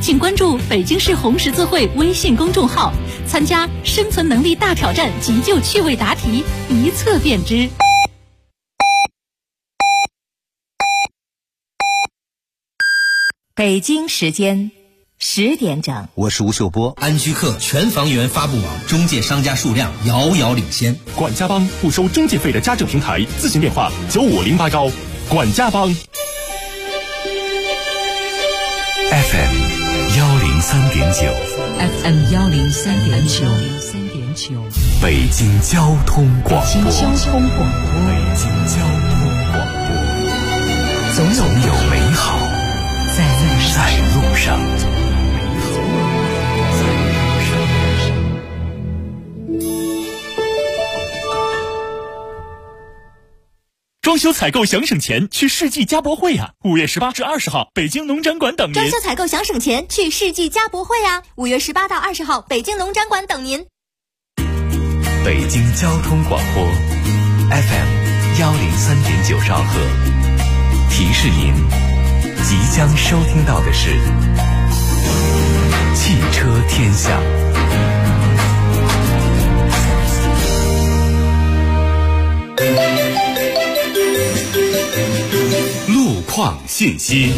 请关注北京市红十字会微信公众号，参加生存能力大挑战急救趣味答题，一测便知。 北京时间10点整， 我是吴秀波。 安居客全房源发布网中介商家数量遥遥领先。 管家帮不收中介费的家政平台，咨询电话95080。管家帮。 FM 103.9 FM 103.9， 北京交通广播。 北京交通广播，总有美好在路上。 装修采购想省钱，去世纪家博会啊！5月18至20号，北京农展馆等您。 装修采购想省钱，去世纪家博会啊！5月18到20号，北京农展馆等您。 北京交通广播 FM 103.9兆赫，提示您即将收听到的是汽车天下。路况信息。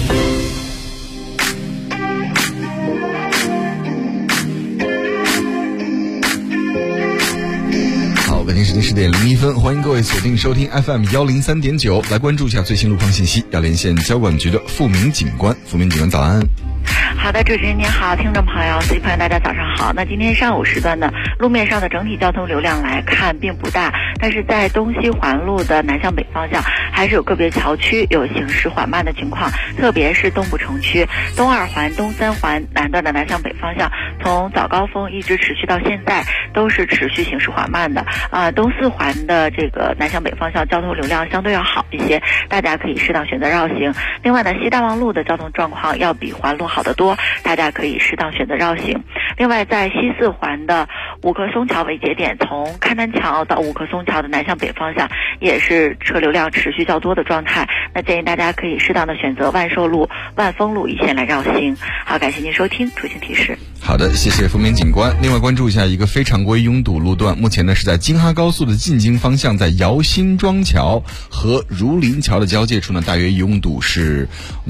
北京时间10点01分，欢迎各位锁定收听 FM 103.9，来关注一下最新路况信息。要连线交管局的付明警官，付明警官早安。 好的，主持人您好，听众朋友、司机朋友大家早上好。那今天上午时段呢，路面上的整体交通流量来看并不大，但是在东西环路的南向北方向还是有个别桥区有行驶缓慢的情况，特别是东部城区东2环、东3环南段的南向北方向，从早高峰一直持续到现在都是持续行驶缓慢的。东4环的这个南向北方向交通流量相对要好一些，大家可以适当选择绕行。另外呢，西大望路的交通状况要比环路好得多，大家可以适当选择绕行。另外在西4环的五棵松桥为节点，从开南桥到五棵松桥的南向北方向也是车流量持续较多的状态，那建议大家可以适当的选择万寿路、万丰路一线来绕行。好，感谢您收听出行提示。 好的，谢谢付明警官。另外关注一下一个非常规拥堵路段，目前呢是在京哈高速的进京方向，在姚辛庄桥和儒林桥的交界处呢，大约拥堵是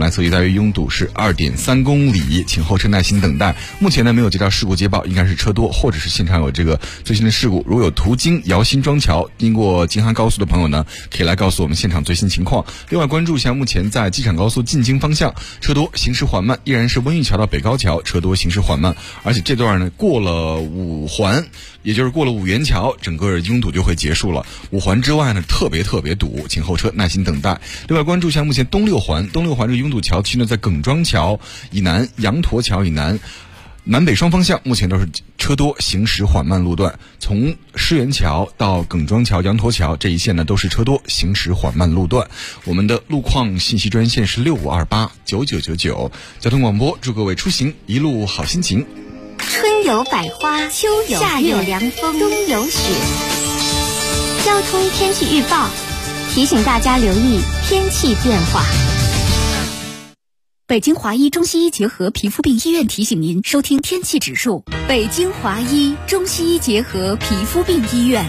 2.3公里，请后车耐心等待。目前呢没有接到事故接报，应该是车多或者是现场有这个最新的事故。如果有途经姚辛庄桥经过京哈高速的朋友呢，可以来告诉我们现场最新情况。另外关注一下目前在机场高速进京方向车多行驶缓慢，依然是温榆桥到北高桥车多行驶缓慢，而且这段呢过了5环，也就是过了5元桥，整个拥堵就会结束了。5环之外呢特别堵，请后车耐心等待。另外关注一下目前东6环这个拥堵桥区呢，在耿庄桥以南、羊驼桥以南南北双方向目前都是车多行驶缓慢路段，从狮园桥到耿庄桥、羊驼桥这一线呢都是车多行驶缓慢路段。我们的路况信息专线是65289999。交通广播，祝各位出行一路好心情。 春有百花，秋有夏有凉风，冬有雪。交通天气预报提醒大家留意天气变化。 北京华医中西医结合皮肤病医院提醒您收听天气指数。北京华医中西医结合皮肤病医院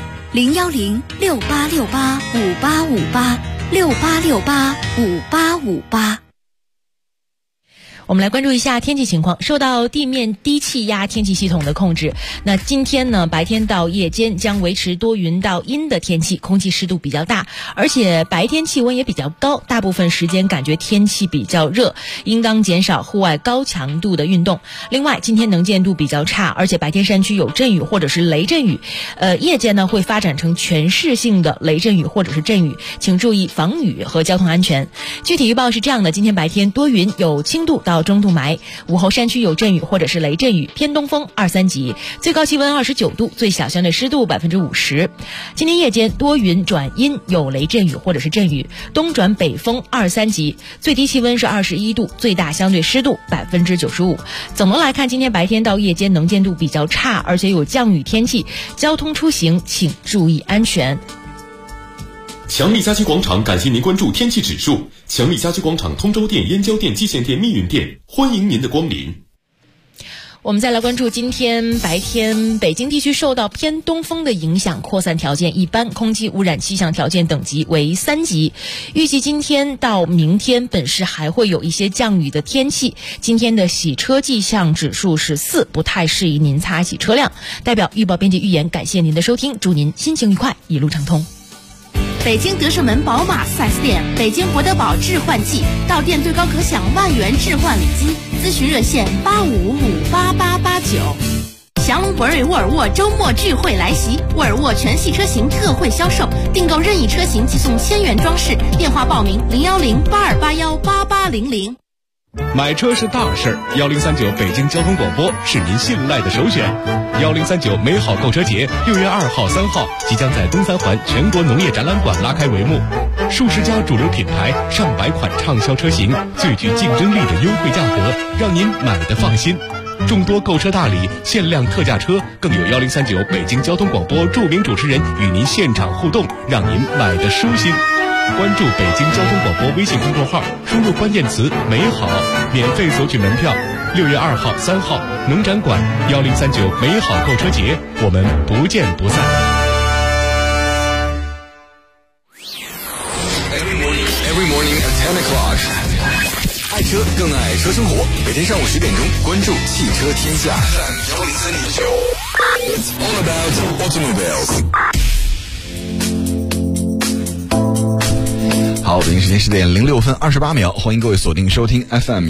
，01068685858，68685858。 我们来关注一下天气情况。受到地面低气压天气系统的控制，那今天呢，白天到夜间将维持多云到阴的天气，空气湿度比较大，而且白天气温也比较高，大部分时间感觉天气比较热，应当减少户外高强度的运动。另外，今天能见度比较差，而且白天山区有阵雨或者是雷阵雨，夜间呢会发展成全市性的雷阵雨或者是阵雨，请注意防雨和交通安全。具体预报是这样的：今天白天多云，有轻度到中度霾，午后山区有阵雨或者是雷阵雨，偏东风2、3级，最高气温29度，最小相对湿度50%。今天夜间多云转阴，有雷阵雨或者是阵雨，东转北风2、3级，最低气温是21度，最大相对湿度95%。总的来看，今天白天到夜间能见度比较差，而且有降雨天气，交通出行请注意安全。 强力家居广场感谢您关注天气指数。强力家居广场通州店、燕郊店、蓟县店、密云店，欢迎您的光临。 我们再来关注今天白天北京地区受到偏东风的影响，扩散条件一般，空气污染气象条件等级为3级。预计今天到明天本市还会有一些降雨的天气。今天的洗车迹象指数是4，不太适宜您擦洗车辆。代表预报编辑预言，感谢您的收听，祝您心情愉快，一路畅通。 北京德胜门宝马4S店，北京博德堡置换季，到店最高可享万元置换礼金，咨询热线85558889。祥龙博瑞沃尔沃周末聚会来袭，沃尔沃全系车型特惠销售，订购任意车型即送1000元装饰，电话报名01082818800。 买车是大事儿，1039北京交通广播是您信赖的首选。1039美好购车节6月2号、3号即将在东三环全国农业展览馆拉开帷幕，数十家主流品牌、上百款畅销车型，最具竞争力的优惠价格，让您买得放心。众多购车大礼、限量特价车，更有1039北京交通广播著名主持人与您现场互动，让您买得舒心。关注北京交通广播微信公众号，输入关键词美好，免费索取门票。6月2号、3号农展馆1039美好购车节，我们不见不散。 Every morning at 10 o'clock， 爱车更爱车生活。每天上午10点钟，关注汽车天下。It's all about automobiles。好，北京时间10点06分28秒，欢迎各位锁定收听 FM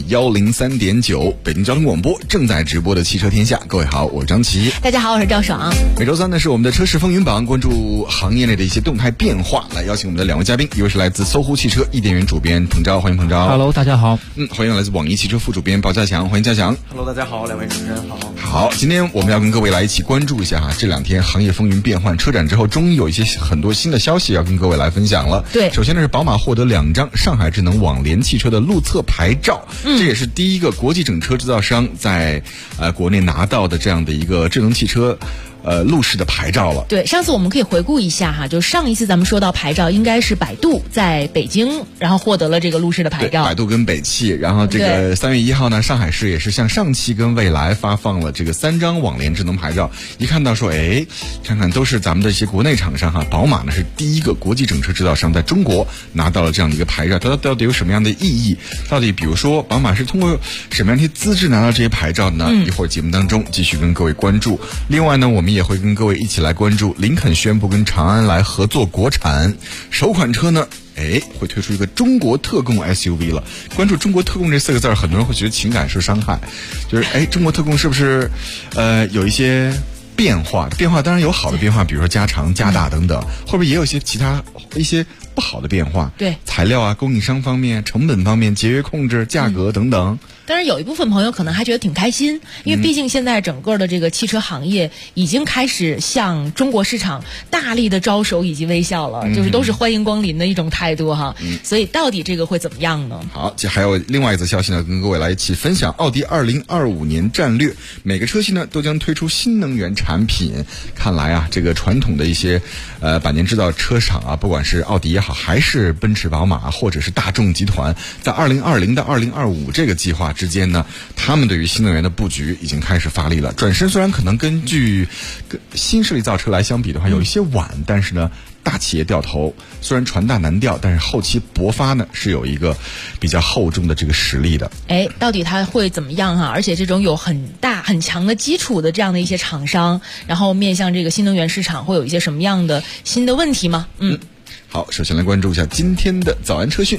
103.9北京交通广播正在直播的汽车天下。各位好，我是张琪。 大家好，我是赵爽。 每周三呢是我们的车市风云榜，关注行业内的一些动态变化。来邀请我们的2位嘉宾，一位是来自搜狐汽车易电源主编彭钊，欢迎彭钊。 Hello， 大家好。 欢迎来自网易汽车副主编鲍家强，欢迎家强。 Hello， 大家好，两位主持人好。 好，今天我们要跟各位来一起关注一下这2天行业风云变幻。车展之后，终于有一些很多新的消息要跟各位来分享了。 对， 首先呢是宝马获得2张上海智能网联汽车的路测牌照，这也是第一个国际整车制造商在国内拿到的这样的一个智能汽车路试的牌照了。 对，上次我们可以回顾一下哈，就上一次咱们说到牌照，应该是百度在北京，然后获得了这个路试的牌照。 百度跟北汽，然后这个3月1号呢，上海市也是向上汽跟蔚来发放了这个3张网联智能牌照。一看到说，看看都是咱们的一些国内厂商哈，宝马呢是第一个国际整车制造商在中国拿到了这样的一个牌照，它到底有什么样的意义？到底比如说宝马是通过什么样的资质拿到这些牌照呢？一会儿节目当中继续跟各位关注。另外呢，我们也会跟各位一起来关注林肯宣布跟长安来合作国产首款车呢，会推出一个中国特供 SUV 了。关注中国特供这4个字，很多人会觉得情感受伤害，就是中国特供是不是有一些变化当然有好的变化，比如说加长加大等等，会不会也有一些其他一些不好的变化？ 对， 材料啊、供应商方面、成本方面、节约控制、价格等等。 当然有一部分朋友可能还觉得挺开心，因为毕竟现在整个的这个汽车行业已经开始向中国市场大力的招手以及微笑了，就是都是欢迎光临的一种态度哈。所以到底这个会怎么样呢？ 好，还有另外一则消息呢，跟各位来一起分享奥迪2025年战略，每个车系呢都将推出新能源产品。看来啊，这个传统的一些百年制造车厂啊，不管是奥迪也好，还是奔驰、宝马，或者是大众集团，在2020到2025这个计划之间呢，他们对于新能源的布局已经开始发力了。转身虽然可能根据新势力造车来相比的话有一些晚，但是呢大企业掉头，虽然船大难掉，但是后期勃发呢是有一个比较厚重的这个实力的。 到底它会怎么样哈？而且这种有很大很强的基础的这样的一些厂商，然后面向这个新能源市场会有一些什么样的新的问题吗？ 好，首先来关注一下今天的早安车讯。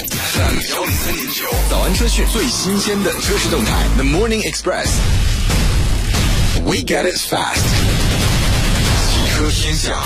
早安车讯，最新鲜的车市动态。The Morning Express，We get it fast。汽车天下。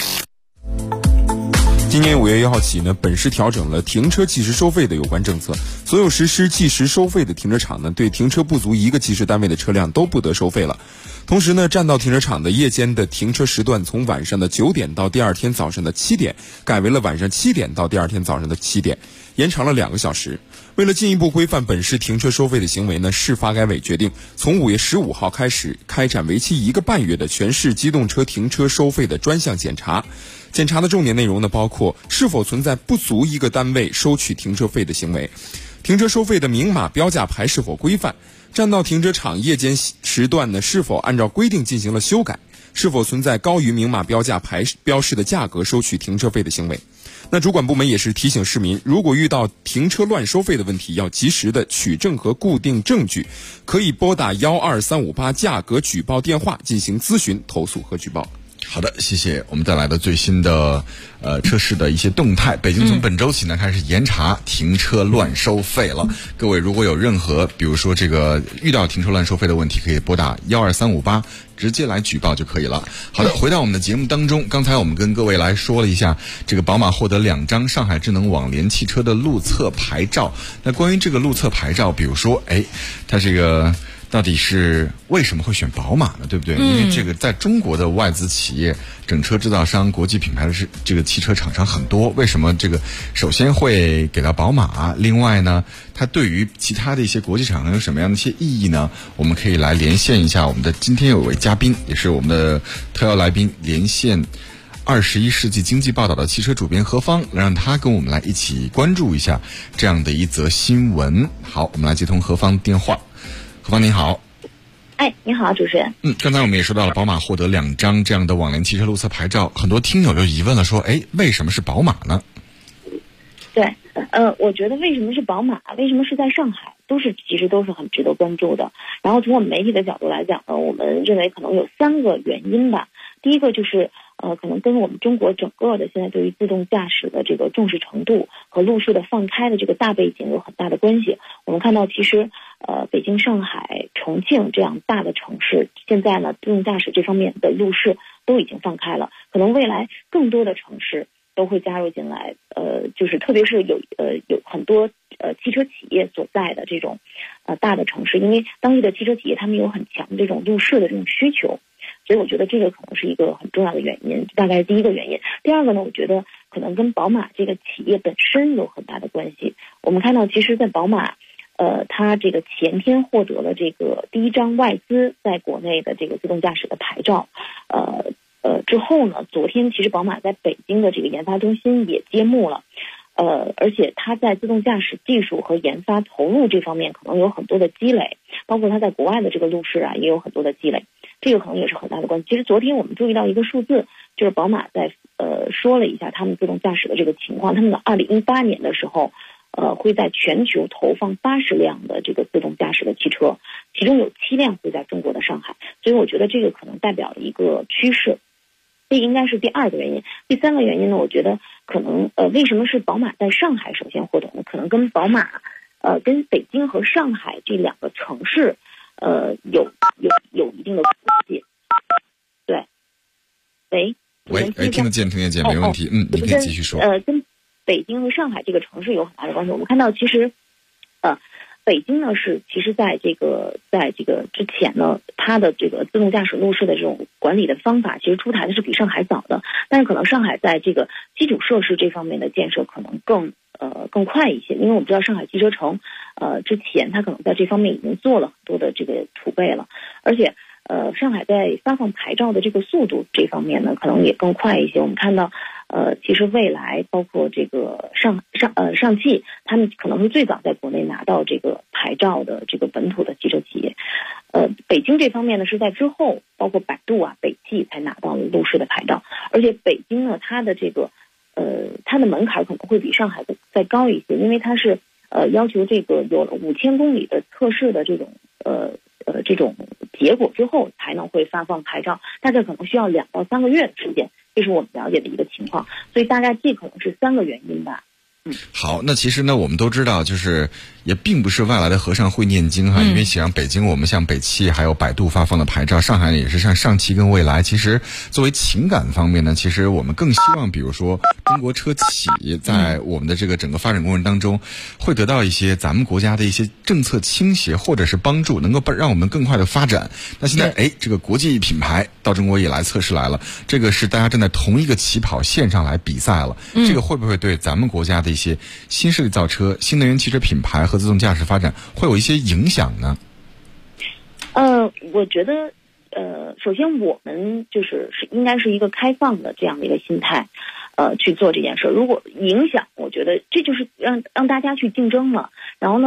今年5月1号起呢，本市调整了停车计时收费的有关政策，所有实施计时收费的停车场呢，对停车不足1个计时单位的车辆都不得收费了。同时呢，占道停车场的夜间的停车时段从晚上的9点到第2天早上的7点，改为了晚上7点到第2天早上的7点，延长了2个小时。为了进一步规范本市停车收费的行为呢，市发改委决定从5月15号开始开展为期1个半月的全市机动车停车收费的专项检查。检查的重点内容呢，包括是否存在不足1个单位收取停车费的行为，停车收费的明码标价牌是否规范， 占道停车场夜间时段呢，是否按照规定进行了修改？是否存在高于明码标价标示的价格收取停车费的行为？那主管部门也是提醒市民，如果遇到停车乱收费的问题，要及时的取证和固定证据，可以拨打12358价格举报电话进行咨询、投诉和举报。 好的，谢谢。我们带来的最新的车市的一些动态。北京从本周起呢开始严查停车乱收费了。各位如果有任何比如说这个遇到停车乱收费的问题，可以拨打12358直接来举报就可以了。好的，回到我们的节目当中，刚才我们跟各位来说了一下这个宝马获得2张上海智能网联汽车的路测牌照。那关于这个路测牌照，比如说它这个到底是为什么会选宝马呢？对不对？因为这个在中国的外资企业、整车制造商、国际品牌的这个汽车厂商很多，为什么这个首先会给到宝马？另外呢，它对于其他的一些国际厂商有什么样的一些意义呢？我们可以来连线一下我们的今天有位嘉宾，也是我们的特邀来宾，连线21世纪经济报道的汽车主编何方，让他跟我们来一起关注一下这样的一则新闻。好，我们来接通何方电话。何方您好。 你好，主持人。 刚才我们也说到了宝马获得2张这样的网联汽车路测牌照，很多听友就疑问了，说为什么是宝马呢？ 对，我觉得为什么是宝马，为什么是在上海，其实都是很值得关注的。然后从我们媒体的角度来讲呢，我们认为可能有3个原因吧。第一个就是可能跟我们中国整个的现在对于自动驾驶的这个重视程度和路试的放开的这个大背景有很大的关系。我们看到其实北京、上海、重庆这样大的城市，现在呢自动驾驶这方面的路试都已经放开了，可能未来更多的城市都会加入进来，就是特别是有很多汽车企业所在的这种大的城市，因为当地的汽车企业他们有很强的这种路试的这种需求，所以我觉得这个可能是一个很重要的原因，大概是第一个原因。第二个呢，我觉得可能跟宝马这个企业本身有很大的关系。我们看到其实在宝马它这个前天获得了这个第1张外资在国内的这个自动驾驶的牌照，之后呢，昨天其实宝马在北京的这个研发中心也揭幕了，而且它在自动驾驶技术和研发投入这方面可能有很多的积累，包括它在国外的这个路试也有很多的积累，这个可能也是很大的关系。其实昨天我们注意到一个数字，就是宝马在说了一下他们自动驾驶的这个情况，他们的2018年的时候会在全球投放80辆的这个自动驾驶的汽车，其中有7辆会在中国的上海，所以我觉得这个可能代表了一个趋势。这应该是第2个原因。第3个原因呢，我觉得可能为什么是宝马在上海首先获得呢？可能跟宝马跟北京和上海这2个城市有一定的关系。对， 听得见，没问题。你可以继续说。 跟北京和上海这个城市有很大的关系。我们看到其实北京呢是其实在这个之前呢，它的这个自动驾驶路试的这种管理的方法其实出台的是比上海早的，但是可能上海在这个基础设施这方面的建设可能更快一些，因为我们知道上海汽车城之前它可能在这方面已经做了很多的这个储备了，而且上海在发放牌照的这个速度这方面呢可能也更快一些。我们看到其实未来包括这个上汽，他们可能会最早在国内拿到这个牌照的这个本土的汽车企业。北京这方面呢是在之后，包括百度北汽才拿到了路试的牌照，而且北京呢它的这个它的门槛可能会比上海再高一些，因为它是要求这个有了5000公里的测试的这种结果之后才能会发放牌照，大概可能需要2到3个月的时间，这是我们了解的一个情况，所以大概这可能是3个原因吧。 好，那其实呢，我们都知道，就是也并不是外来的和尚会念经因为像北京，我们像北汽还有百度发放的牌照，上海也是像上汽跟蔚来。其实作为情感方面呢，其实我们更希望，比如说中国车企在我们的这个整个发展过程当中，会得到一些咱们国家的一些政策倾斜或者是帮助，能够让我们更快的发展。那现在这个国际品牌到中国也来测试来了，这个是大家站在同一个起跑线上来比赛了，这个会不会对咱们国家的一些新势力造车、新能源汽车品牌和自动驾驶发展会有一些影响呢？ 我觉得首先我们就是应该是一个开放的这样的一个心态去做这件事。如果影响，我觉得这就是让大家去竞争了。然后呢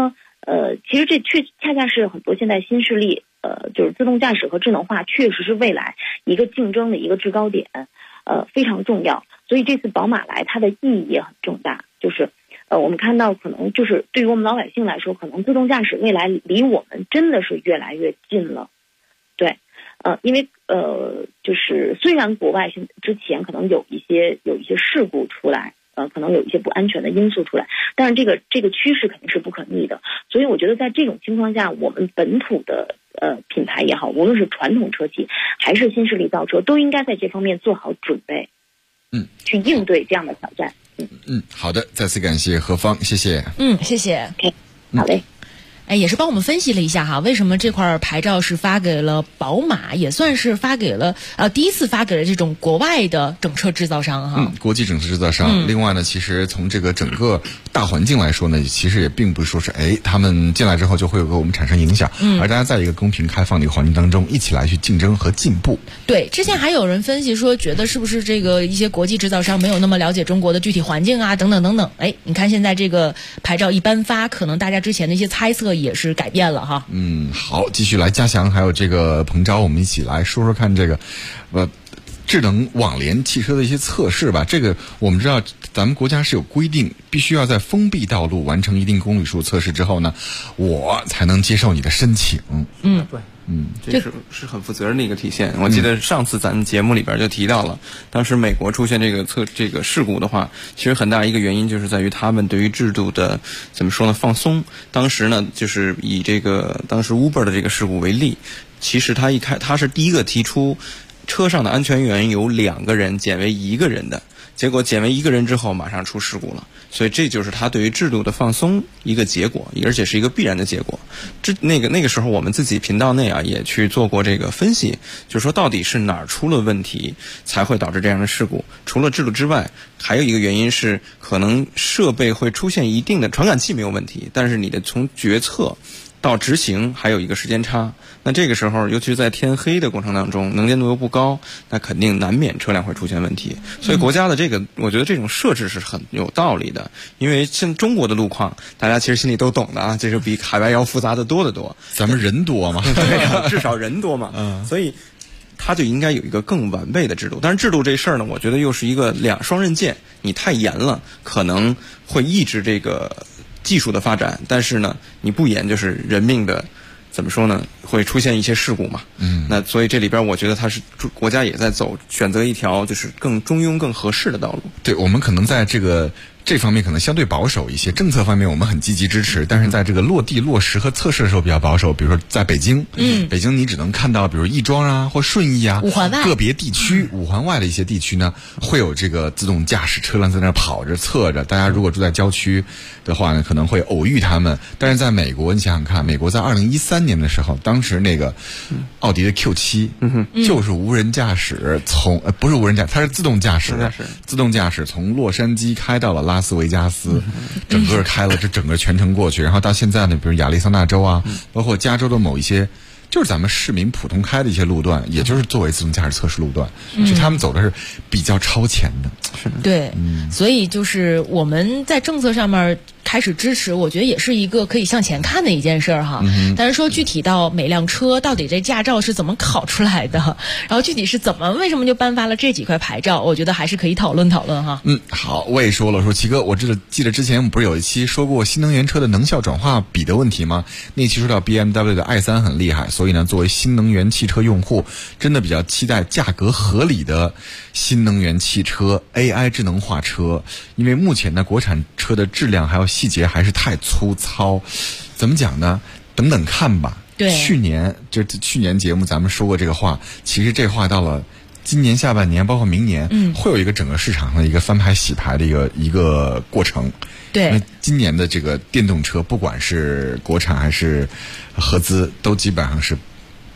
其实这恰恰是很多现在新势力，就是自动驾驶和智能化确实是未来一个竞争的一个制高点，非常重要。所以这次宝马来，它的意义也很重大，就是我们看到可能就是对于我们老百姓来说，可能自动驾驶未来离我们真的是越来越近了，对，因为就是虽然国外之前可能有一些事故出来。可能有一些不安全的因素出来，但是这个趋势肯定是不可逆的，所以我觉得在这种情况下，我们本土的品牌也好，无论是传统车企还是新势力造车，都应该在这方面做好准备，去应对这样的挑战。 好的，再次感谢何芳，谢谢。 谢谢。 OK， 好嘞。 也是帮我们分析了一下哈，为什么这块牌照是发给了宝马，也算是发给了第一次发给了这种国外的整车制造商哈。 国际整车制造商。另外呢，其实从这个整个大环境来说呢，其实也并不是说是他们进来之后就会给我们产生影响，而大家在一个公平开放的一个环境当中，一起来去竞争和进步。 对，之前还有人分析说，觉得是不是这个一些国际制造商没有那么了解中国的具体环境啊，等等等等。你看现在这个牌照一颁发，可能大家之前的一些猜测也是改变了哈。 好，继续来嘉祥还有这个彭钊，我们一起来说说看这个智能网联汽车的一些测试吧。这个我们知道咱们国家是有规定，必须要在封闭道路完成一定公里数测试之后呢，我才能接受你的申请。 对。这是很负责任的一个体现。我记得上次咱们节目里边就提到了，当时美国出现这个事故的话，其实很大一个原因就是在于他们对于制度的怎么说呢放松。当时呢就是以当时 Uber 的这个事故为例，其实他是第一个提出车上的安全员由2个人减为1个人的，结果减为1个人之后马上出事故了。所以这就是他对于制度的放松一个结果，而且是一个必然的结果。那个时候我们自己频道内也去做过这个分析，就是说到底是哪儿出了问题才会导致这样的事故。除了制度之外，还有一个原因是可能设备会出现一定的传感器没有问题，但是你的从决策到执行还有一个时间差。那这个时候尤其是在天黑的过程当中，能见度又不高，那肯定难免车辆会出现问题。所以国家的我觉得这种设置是很有道理的，因为像中国的路况大家其实心里都懂的啊，这是比海外要复杂的多得多。 咱们人多嘛对，至少人多嘛所以它就应该有一个更完备的制度。但是制度这事儿呢，我觉得又是一个双刃剑，你太严了可能会抑制这个技术的发展，但是呢你不严就是人命的怎么说呢，会出现一些事故嘛。那所以这里边我觉得它是国家也在选择一条就是更中庸更合适的道路。 对，我们可能在这方面可能相对保守一些，政策方面我们很积极支持，但是在这个落地落实和测试的时候比较保守。比如说在北京，北京你只能看到比如亦庄啊或顺义啊五环外个别地区，五环外的一些地区呢会有这个自动驾驶车辆在那跑着测着，大家如果住在郊区的话呢可能会偶遇他们。但是在美国你想想看，美国在2013年的时候，当时那个奥迪的 Q7 就是无人驾驶，不是无人驾驶，它是自动驾驶，自动驾驶从洛杉矶开到了拉斯维加斯，整个开了这整个全程过去，然后到现在呢，比如亚利桑那州啊，包括加州的某一些就是咱们市民普通开的一些路段，也就是作为自动驾驶测试路段，所以他们走的是比较超前的。 对，所以就是我们在政策上面开始支持，我觉得也是一个可以向前看的一件事哈。但是说具体到每辆车到底这驾照是怎么考出来的，然后具体是为什么就颁发了这几块牌照，我觉得还是可以讨论讨论哈。 好，我也说了，说齐哥，我记得之前我们不是有一期说过新能源车的能效转化比的问题吗？那期说到 BMW 的 i3 很厉害，所以呢，作为新能源汽车用户，真的比较期待价格合理的新能源汽车 AI 智能化车，因为目前呢国产车的质量还有细节还是太粗糙，怎么讲呢？等等看吧。 对， 去年节目咱们说过这个话，其实这话到了今年下半年，包括明年，会有一个整个市场上的一个翻牌洗牌的一个过程。 对， 因为今年的这个电动车，不管是国产还是合资，都基本上是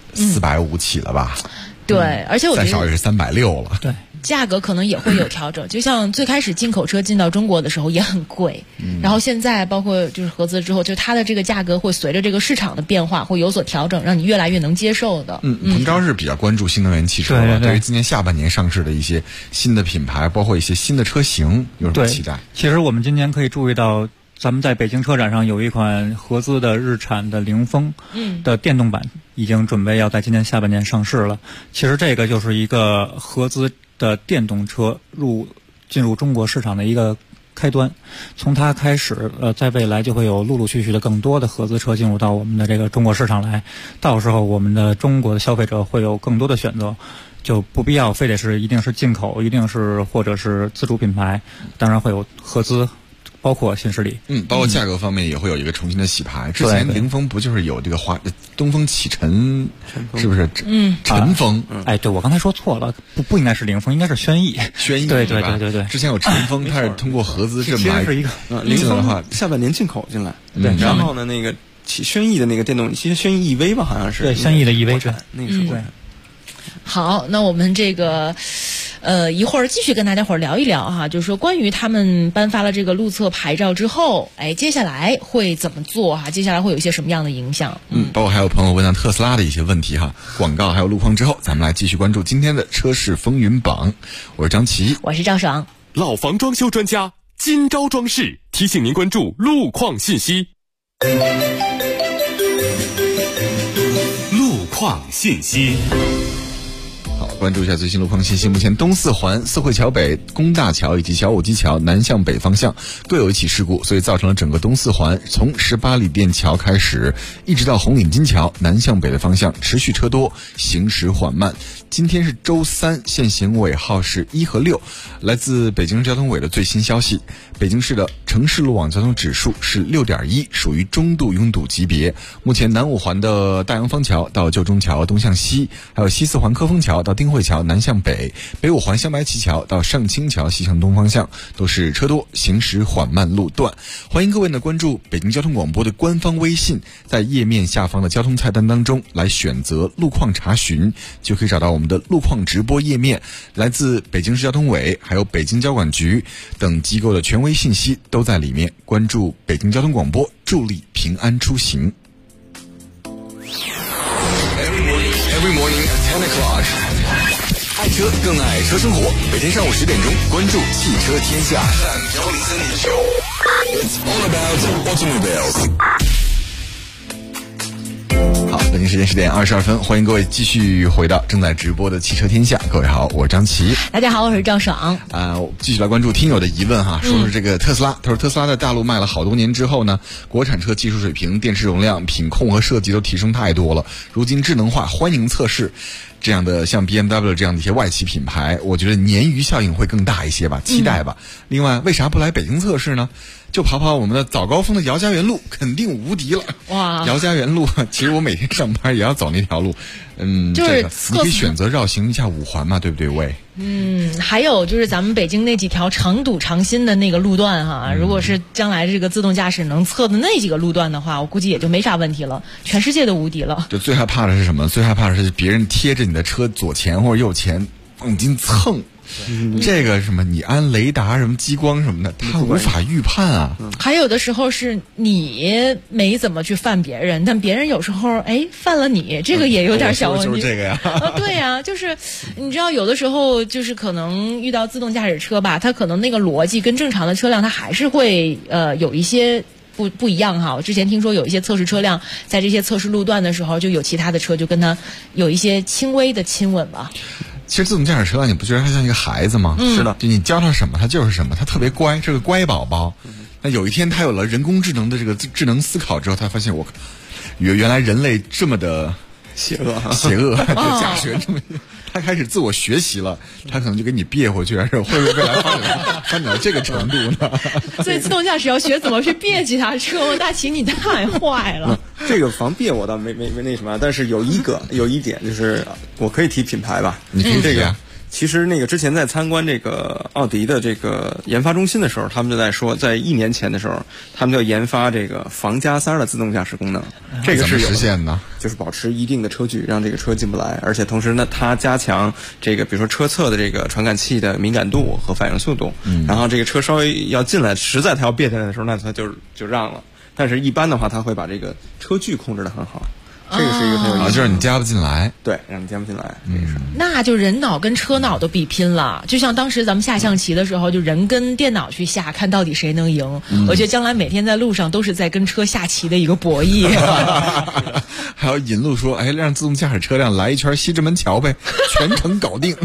450起了吧？ 对，而且我觉得再少也是360了。 对。 价格可能也会有调整，就像最开始进口车进到中国的时候也很贵，然后现在包括就是合资之后，就它的这个价格会随着这个市场的变化会有所调整，让你越来越能接受的。 彭钊是比较关注新能源汽车了，对于今年下半年上市的一些新的品牌，包括一些新的车型，有什么期待？ 其实我们今年可以注意到咱们在北京车展上有一款合资的日产的凌风的电动版，已经准备要在今年下半年上市了。其实这个就是一个合资的电动车进入中国市场的一个开端。从它开始，在未来就会有陆陆续续的更多的合资车进入到我们的这个中国市场来。到时候我们的中国的消费者会有更多的选择，就不必要非得是一定是进口，一定是或者是自主品牌，当然会有合资。包括新势力， 包括价格方面也会有一个重新的洗牌。之前凌风不就是有这个东风启辰，是不是？晨风。 对，我刚才说错了，不应该是凌风，应该是轩逸。 轩逸， 对。 之前有晨风，它是通过合资这么来。 是一个凌风的话，下半年进口进来。对，然后呢，那个轩逸的那个电动，其实轩逸 EV 吧，好像是。 对，轩逸的 EV 对，那个是国产。 好，那我们这个。一会儿继续跟大家伙儿聊一聊哈，就是说关于他们颁发了这个路测牌照之后，接下来会怎么做哈？接下来会有一些什么样的影响？ 包括还有朋友问到特斯拉的一些问题哈，广告还有路况之后，咱们来继续关注今天的车市风云榜。我是张琪， 我是赵爽。 老房装修专家金招装饰提醒您关注路况信息。 路况信息。 关注一下最新路况信息。目前东四环四惠桥北、工大桥以及小武基桥南向北方向各有一起事故，所以造成了整个东四环从18里店桥开始，一直到红领巾桥南向北的方向持续车多，行驶缓慢。今天是周三，限行尾号是1和6。来自北京市交通委的最新消息，北京市的城市路网交通指数是6.1，属于中度拥堵级别。目前南五环的大洋坊桥到旧中桥东向西，还有西四环科丰桥到丁汇桥南向北，北五环香白旗桥到上清桥西向东方向都是车多，行驶缓慢路段。欢迎各位呢关注北京交通广播的官方微信，在页面下方的交通菜单当中来选择路况查询，就可以找到我们的路况直播页面。来自北京市交通委还有北京交管局等机构的权威信息都在里面。关注北京交通广播，助力平安出行。 Every morning at 10 o'clock， 爱车更爱车生活。每天上午10点钟，关注汽车天下。It's all about automobiles。 好，北京时间10点22分，欢迎各位继续回到正在直播的汽车天下。各位好，我是张琪。 大家好，我是赵爽。 继续来关注听友的疑问哈，说是这个特斯拉，他说特斯拉在大陆卖了好多年之后呢，国产车技术水平、电池容量、品控和设计都提升太多了，如今智能化欢迎测试。这样的像 BMW 这样的一些外企品牌，我觉得鲶鱼效应会更大一些吧，期待吧。另外，为啥不来北京测试呢？就跑跑我们的早高峰的姚家园路，肯定无敌了。哇！姚家园路，其实我每天上班也要走那条路。 就是你可以选择绕行一下五环嘛，对不对？喂。 还有就是咱们北京那几条常堵常新的那个路段哈，如果是将来这个自动驾驶能测的那几个路段的话，我估计也就没啥问题了，全世界都无敌了。 就最害怕的是什么？最害怕的是别人贴着你的车左前或者右前往进蹭。这个什么你安雷达什么激光什么的，他无法预判啊。 还有的时候是你没怎么去犯别人，但别人有时候犯了你，这个也有点小问题。 就是这个呀。 对呀，就是你知道有的时候就是可能遇到自动驾驶车吧，它可能那个逻辑跟正常的车辆它还是会有一些不一样哈。我之前听说有一些测试车辆在这些测试路段的时候，就有其他的车就跟它有一些轻微的亲吻吧。 其实自动驾驶车你不觉得它像一个孩子吗？ 是的， 就你教它什么它就是什么，它特别乖，是个乖宝宝。那有一天它有了人工智能的这个智能思考之后，它发现原来人类这么的邪恶， 就驾驶员这么，他开始自我学习了，他可能就给你别回去，会不会未来发展到这个程度呢？ 所以自动驾驶要学怎么去别其他车，大齐你太坏了。 这个防别我倒没那什么，但是有一点就是我可以提品牌吧， 你可以这个。其实那个之前在参观这个奥迪的这个研发中心的时候，他们就在说，在1年前的时候，他们就研发这个防加塞的自动驾驶功能。这个是实现的， 就是保持一定的车距，让这个车进不来，而且同时呢，它加强这个比如说车侧的这个传感器的敏感度和反应速度。然后这个车稍微要进来，实在它要别进来的时候，那它就让了。但是一般的话，它会把这个车距控制得很好。 这个是一个很有意思的， 就是你加不进来， 对，让你加不进来， 那就人脑跟车脑都比拼了。就像当时咱们下象棋的时候，就人跟电脑去下，看到底谁能赢。我觉得将来每天在路上都是在跟车下棋的一个博弈。 还有引路说，哎，让自动驾驶车辆来一圈西直门桥呗，全程搞定。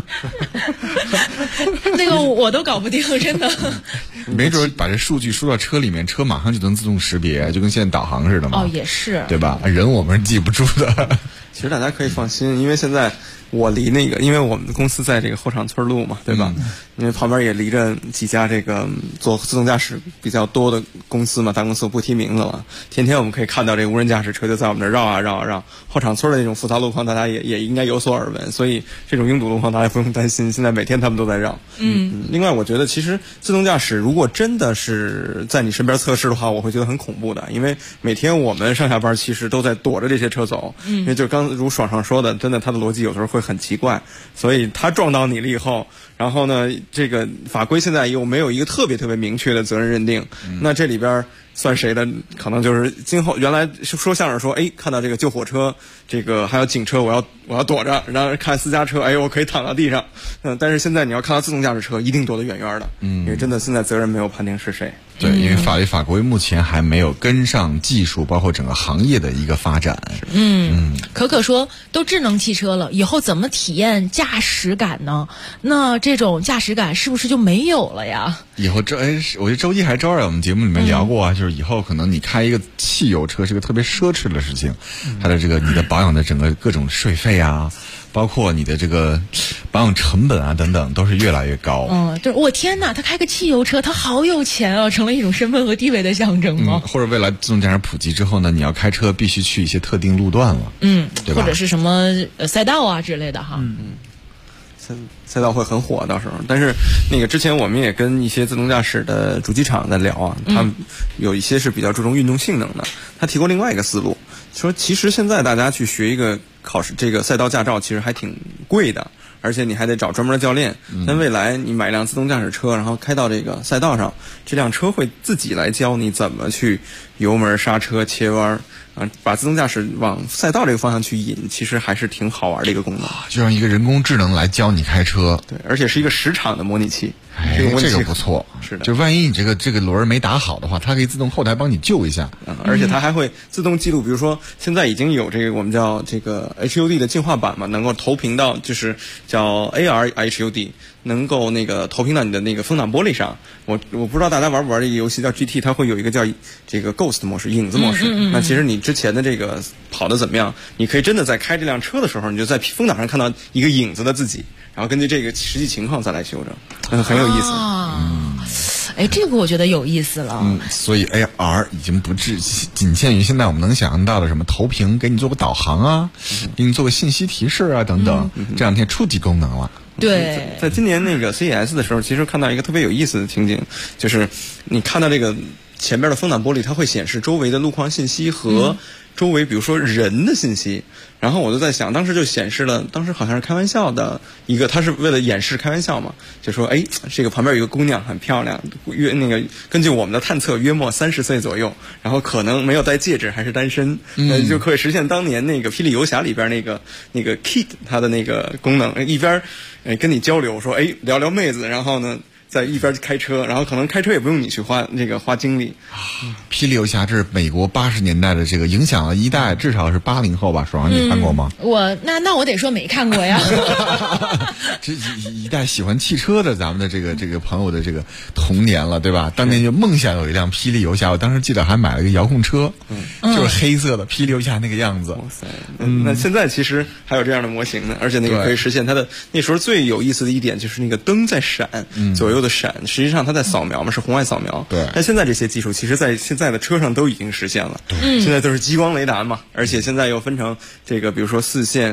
那个我都搞不定，真的。 没准把这数据输到车里面，车马上就能自动识别，就跟现在导航似的嘛。 哦，也是， 对吧？人我们是记不住的。 其实大家可以放心，因为现在我离那个，因为我们的公司在这个后厂村路嘛，对吧？因为旁边也离着几家这个做自动驾驶比较多的公司嘛，大公司我不提名字了。天天我们可以看到这个无人驾驶车就在我们这绕啊绕啊绕。后厂村的那种复杂路况，大家也应该有所耳闻，所以这种拥堵路况大家不用担心。现在每天他们都在绕。另外我觉得其实自动驾驶如果真的是在你身边测试的话，我会觉得很恐怖的，因为每天我们上下班其实都在躲着这些车走，因为就刚如爽爽说的，真的他的逻辑有时候会很奇怪，所以他撞到你了以后，然后呢，这个法规现在又没有一个特别明确的责任认定，那这里边算谁的？可能就是今后原来说相声说，哎，看到这个救火车，这个还有警车，我要躲着，然后看私家车，哎，我可以躺到地上。但是现在你要看到自动驾驶车，一定躲得远远的，因为真的现在责任没有判定是谁。 对，因为法律法规目前还没有跟上技术，包括整个行业的一个发展。 可说都智能汽车了，以后怎么体验驾驶感呢？那这种驾驶感是不是就没有了呀？ 以后我觉得周一还是周二我们节目里面聊过啊，就是以后可能你开一个汽油车是个特别奢侈的事情，它的这个你的保养的整个各种税费啊，包括你的这个保养成本啊等等，都是越来越高。 对，我天哪，他开个汽油车，他好有钱啊，成了一种身份和地位的象征吗？ 或者未来自动驾驶普及之后呢，你要开车必须去一些特定路段了，对吧？ 或者是什么赛道啊之类的哈。 赛道会很火，到时候。但是那个之前我们也跟一些自动驾驶的主机厂在聊啊，他们有一些是比较注重运动性能的，他提供另外一个思路，说其实现在大家去学一个考试这个赛道驾照其实还挺贵的，而且你还得找专门的教练。但未来你买一辆自动驾驶车，然后开到这个赛道上，这辆车会自己来教你怎么去油门、刹车、切弯。把自动驾驶往赛道这个方向去引，其实还是挺好玩的一个功能。 就让一个人工智能来教你开车， 对，而且是一个实场的模拟器。 这个不错， 是的。 就万一你这个轮没打好的话，它可以自动后台帮你救一下。 而且它还会自动记录，比如说现在已经有这个我们叫这个 HUD 的进化版嘛，能够投屏到就是叫 AR HUD， 能够那个投屏到你的那个风挡玻璃上。我不知道大家玩不玩这个游戏叫 GT， 它会有一个叫这个 Ghost 模式，影子模式。那其实你之前的这个跑得怎么样？你可以真的在开这辆车的时候，你就在风挡上看到一个影子的自己，然后根据这个实际情况再来修正，很有意思。 这个我觉得有意思了。 所以 AR 已经不仅限于现在我们能想象到的什么投屏给你做个导航啊，给你做个信息提示啊等等，这两天初级功能了。 对， 在今年那个 CES 的时候，其实看到一个特别有意思的情景，就是你看到这个前边的风挡玻璃，它会显示周围的路况信息和周围比如说人的信息。然后我就在想，当时就显示了，当时好像是开玩笑的一个，他是为了掩饰开玩笑嘛，就说这个旁边有一个姑娘很漂亮，根据我们的探测约莫30岁左右，然后可能没有戴戒指还是单身，就可以实现当年那个霹雳游侠里边那个 Kid 它的那个功能，一边跟你交流说聊聊妹子，然后呢在一边开车，然后可能开车也不用你去花精力。 霹雳游侠这是美国80年代的这个影响了一代，至少是80后吧。爽，你看过吗？ 那我得说没看过呀。 这一代喜欢汽车的咱们的这个朋友的这个童年了，对吧？当年就梦想有一辆霹雳游侠，我当时记得还买了一个遥控车，就是黑色的霹雳游侠那个样子。哇塞！那现在其实还有这样的模型呢，而且那个可以实现它的。那时候最有意思的一点就是那个灯在闪，左右的闪，实际上它在扫描嘛，是红外扫描。 对。 但现在这些技术其实在现在的车上都已经实现了。现在都是激光雷达嘛，而且现在又分成这个比如说4线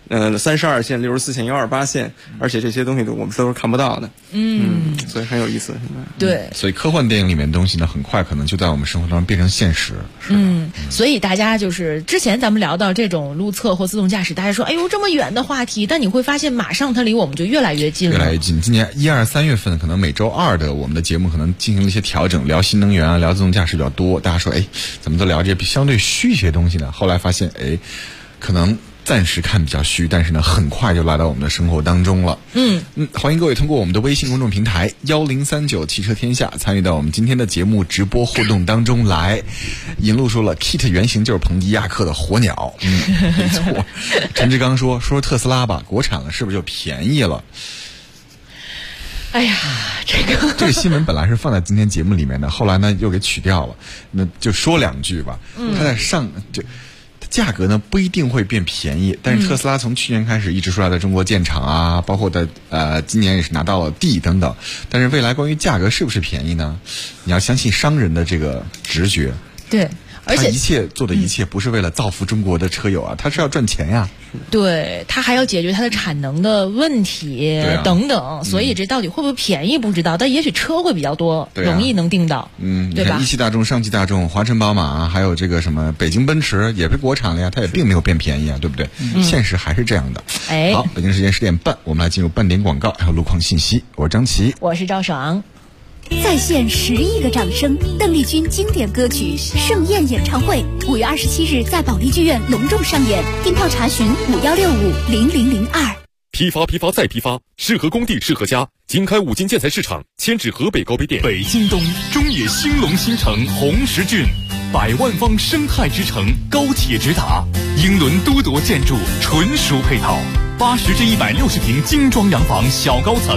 32线、64线、128线，而且这些东西我们都是看不到的。所以很有意思。 对， 所以科幻电影里面的东西呢，很快可能就在我们生活当中变成现实。 所以大家就是之前咱们聊到这种路测或自动驾驶，大家说哎呦这么远的话题，但你会发现马上它离我们就越来越近了。 越来越近。今年1、2、3月份可能每周2的我们的节目可能进行了一些调整，聊新能源啊，聊自动驾驶比较多。大家说哎，怎么都聊这相对虚一些东西呢？后来发现哎，可能暂时看比较虚，但是呢，很快就来到我们的生活当中了。欢迎各位通过我们的微信公众平台1039汽车天下参与到我们今天的节目直播互动当中来。银路说了 ，Kit 原型就是彭迪亚克的火鸟。没错。陈志刚说特斯拉吧，国产了是不是就便宜了？ 哎呀，这个新闻本来是放在今天节目里面的，后来呢又给取掉了。那就说两句吧。它在价格呢不一定会变便宜，但是特斯拉从去年开始一直说要在中国建厂啊，包括今年也是拿到了地等等。但是未来关于价格是不是便宜呢？你要相信商人的这个直觉。 对，而且他一切做的一切不是为了造福中国的车友啊，他是要赚钱呀。 对，他还要解决它的产能的问题等等，所以这到底会不会便宜不知道，但也许车会比较多，容易能订到。对吧？ 一汽大众、上汽大众、华晨宝马，还有这个什么北京奔驰也是国产了呀，它也并没有变便宜啊，对不对？现实还是这样的。好，北京时间10点半，我们来进入半点广告，还有路况信息。我是张琪， 我是赵爽。 再现10亿个掌声，邓丽君经典歌曲《盛宴》演唱会5月27日在保利剧院隆重上演，订票查询51650002。 批发再批发，适合工地适合家。经开5金建材市场，迁至河北高碑店。 北京东中野兴隆新城红石郡，100万方生态之城，高铁直达，英伦都铎建筑，纯属配套。80至160平精装洋房小高层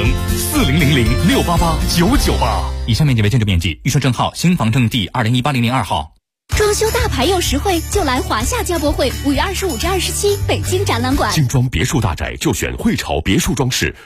，4000688998。以上面积为建筑面积，预售证号新房证第20180002号。 装修大牌又实惠，就来华夏家博会5月25至27北京展览馆。 精装别墅大宅就选汇潮别墅装饰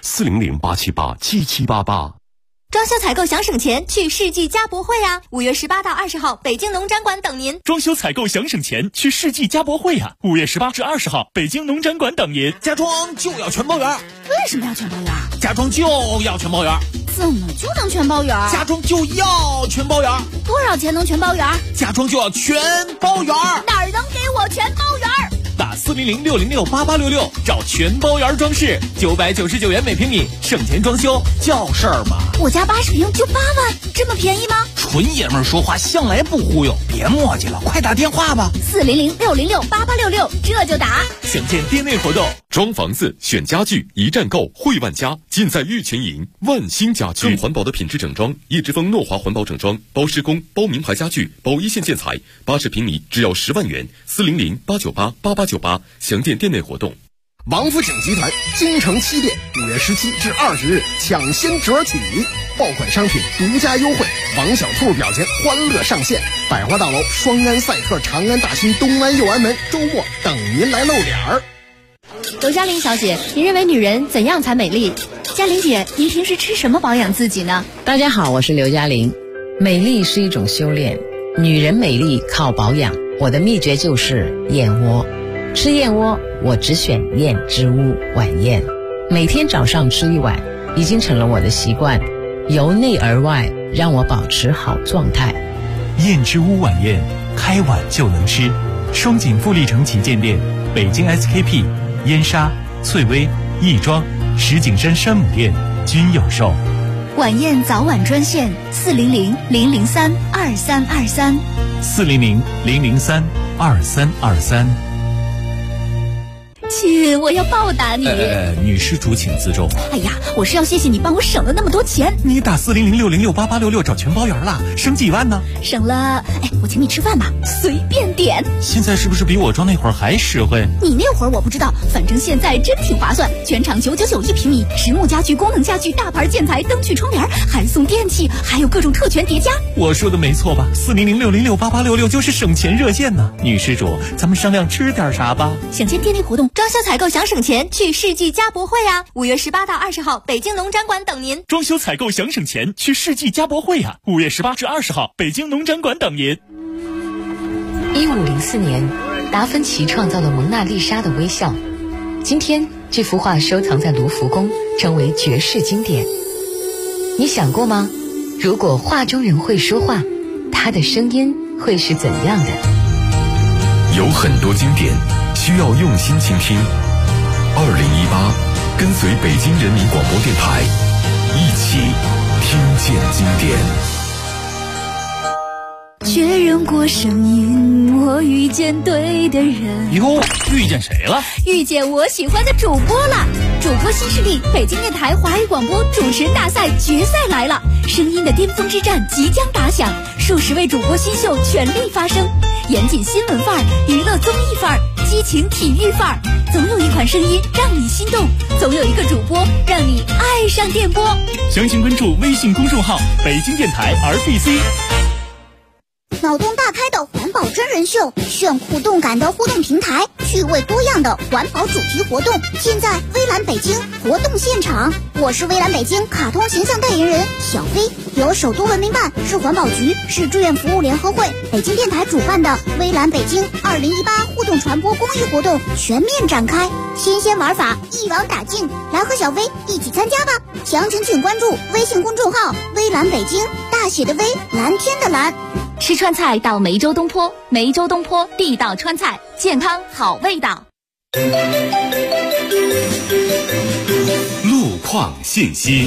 ，400-878-7788。 装修采购想省钱，去世纪家博会啊！5月18到20号，北京农展馆等您。 装修采购想省钱，去世纪家博会啊！5月18至20号，北京农展馆等您。 家装就要全包圆。 为什么要全包圆？ 家装就要全包圆。 怎么就能全包圆？ 家装就要全包圆。 多少钱能全包圆？ 家装就要全包圆。 哪儿能给我全包圆？ 打400-606-8866，找全包圆装饰，999元每平米，省钱装修叫事儿嘛。 我家80平就8万，这么便宜吗？ 纯爷们儿说话向来不忽悠，别磨叽了，快打电话吧。 400-606-8866，这就打。 想见店内活动， 装房子选家具，一站购汇万家，尽在玉泉营万兴家居。更环保的品质整装，叶之峰诺华环保整装，包施工，包名牌家具，包一线建材，80平米只要10万元。400-898-8898，详见店内活动。 王府井集团京城7店5月17至20日抢先折起，爆款商品独家优惠，王小兔表情欢乐上线。百花大楼双安赛客、长安大新、东安右安门周末等您来露脸儿。 刘嘉玲小姐，您认为女人怎样才美丽？ 嘉玲姐，您平时吃什么保养自己呢？ 大家好，我是刘嘉玲。美丽是一种修炼，女人美丽靠保养。我的秘诀就是燕窝。吃燕窝，我只选燕之屋晚宴，每天早上吃一碗，已经成了我的习惯，由内而外让我保持好状态。 燕之屋晚宴，开碗就能吃。双井富力城旗舰店、北京 SKP、燕莎、翠微、亦庄、石景山山姆店均有售。 晚宴早晚专线400-003-2323。 400-003-2323。 亲，我要报答你。 女施主请自重。 哎呀，我是要谢谢你帮我省了那么多钱。 你打400-606-8866找全包圆了，省几万呢？ 省了，我请你吃饭吧，随便点。 现在是不是比我装那会儿还实惠？ 你那会儿我不知道，反正现在真挺划算，全场999一平米，实木家具、功能家具、大牌建材、灯具、窗帘，还送电器，还有各种特权叠加。 我说的没错吧？400-606-8866就是省钱热线呢。女施主，咱们商量吃点啥吧？ 想见店内活动。 装修采购想省钱，去世纪家博会啊！5月18到20号，北京农展馆等您。 装修采购想省钱，去世纪家博会啊！5月18至20号，北京农展馆等您。 1504年，达芬奇创造了蒙娜丽莎的微笑。 今天这幅画收藏在卢浮宫，成为绝世经典。你想过吗？如果画中人会说话，他的声音会是怎样的？ 有很多经典需要用心倾听。2018，跟随北京人民广播电台，一起听见经典。 确认过声音，我遇见对的人。 哟，遇见谁了？ 遇见我喜欢的主播了。主播新势力北京电台华语广播主持人大赛决赛来了，声音的巅峰之战即将打响，数十位主播新秀全力发声，严谨新闻范儿，娱乐综艺范儿，激情体育范儿，总有一款声音让你心动，总有一个主播让你爱上电波。 详情关注微信公众号北京电台 RBC。 脑洞大开的环保真人秀，炫酷动感的互动平台，趣味多样的环保主题活动，现在微蓝北京活动现场。我是微蓝北京卡通形象代言人小飞，由首都文明办、市环保局、市志愿服务联合会、北京电台主办的微蓝北京2018互动传播公益活动全面展开，新鲜玩法一网打尽，来和小飞一起参加吧！详情请关注微信公众号微蓝北京，大写的微，蓝天的蓝。 吃川菜到梅州东坡，梅州东坡地道川菜，健康好味道。 路况信息。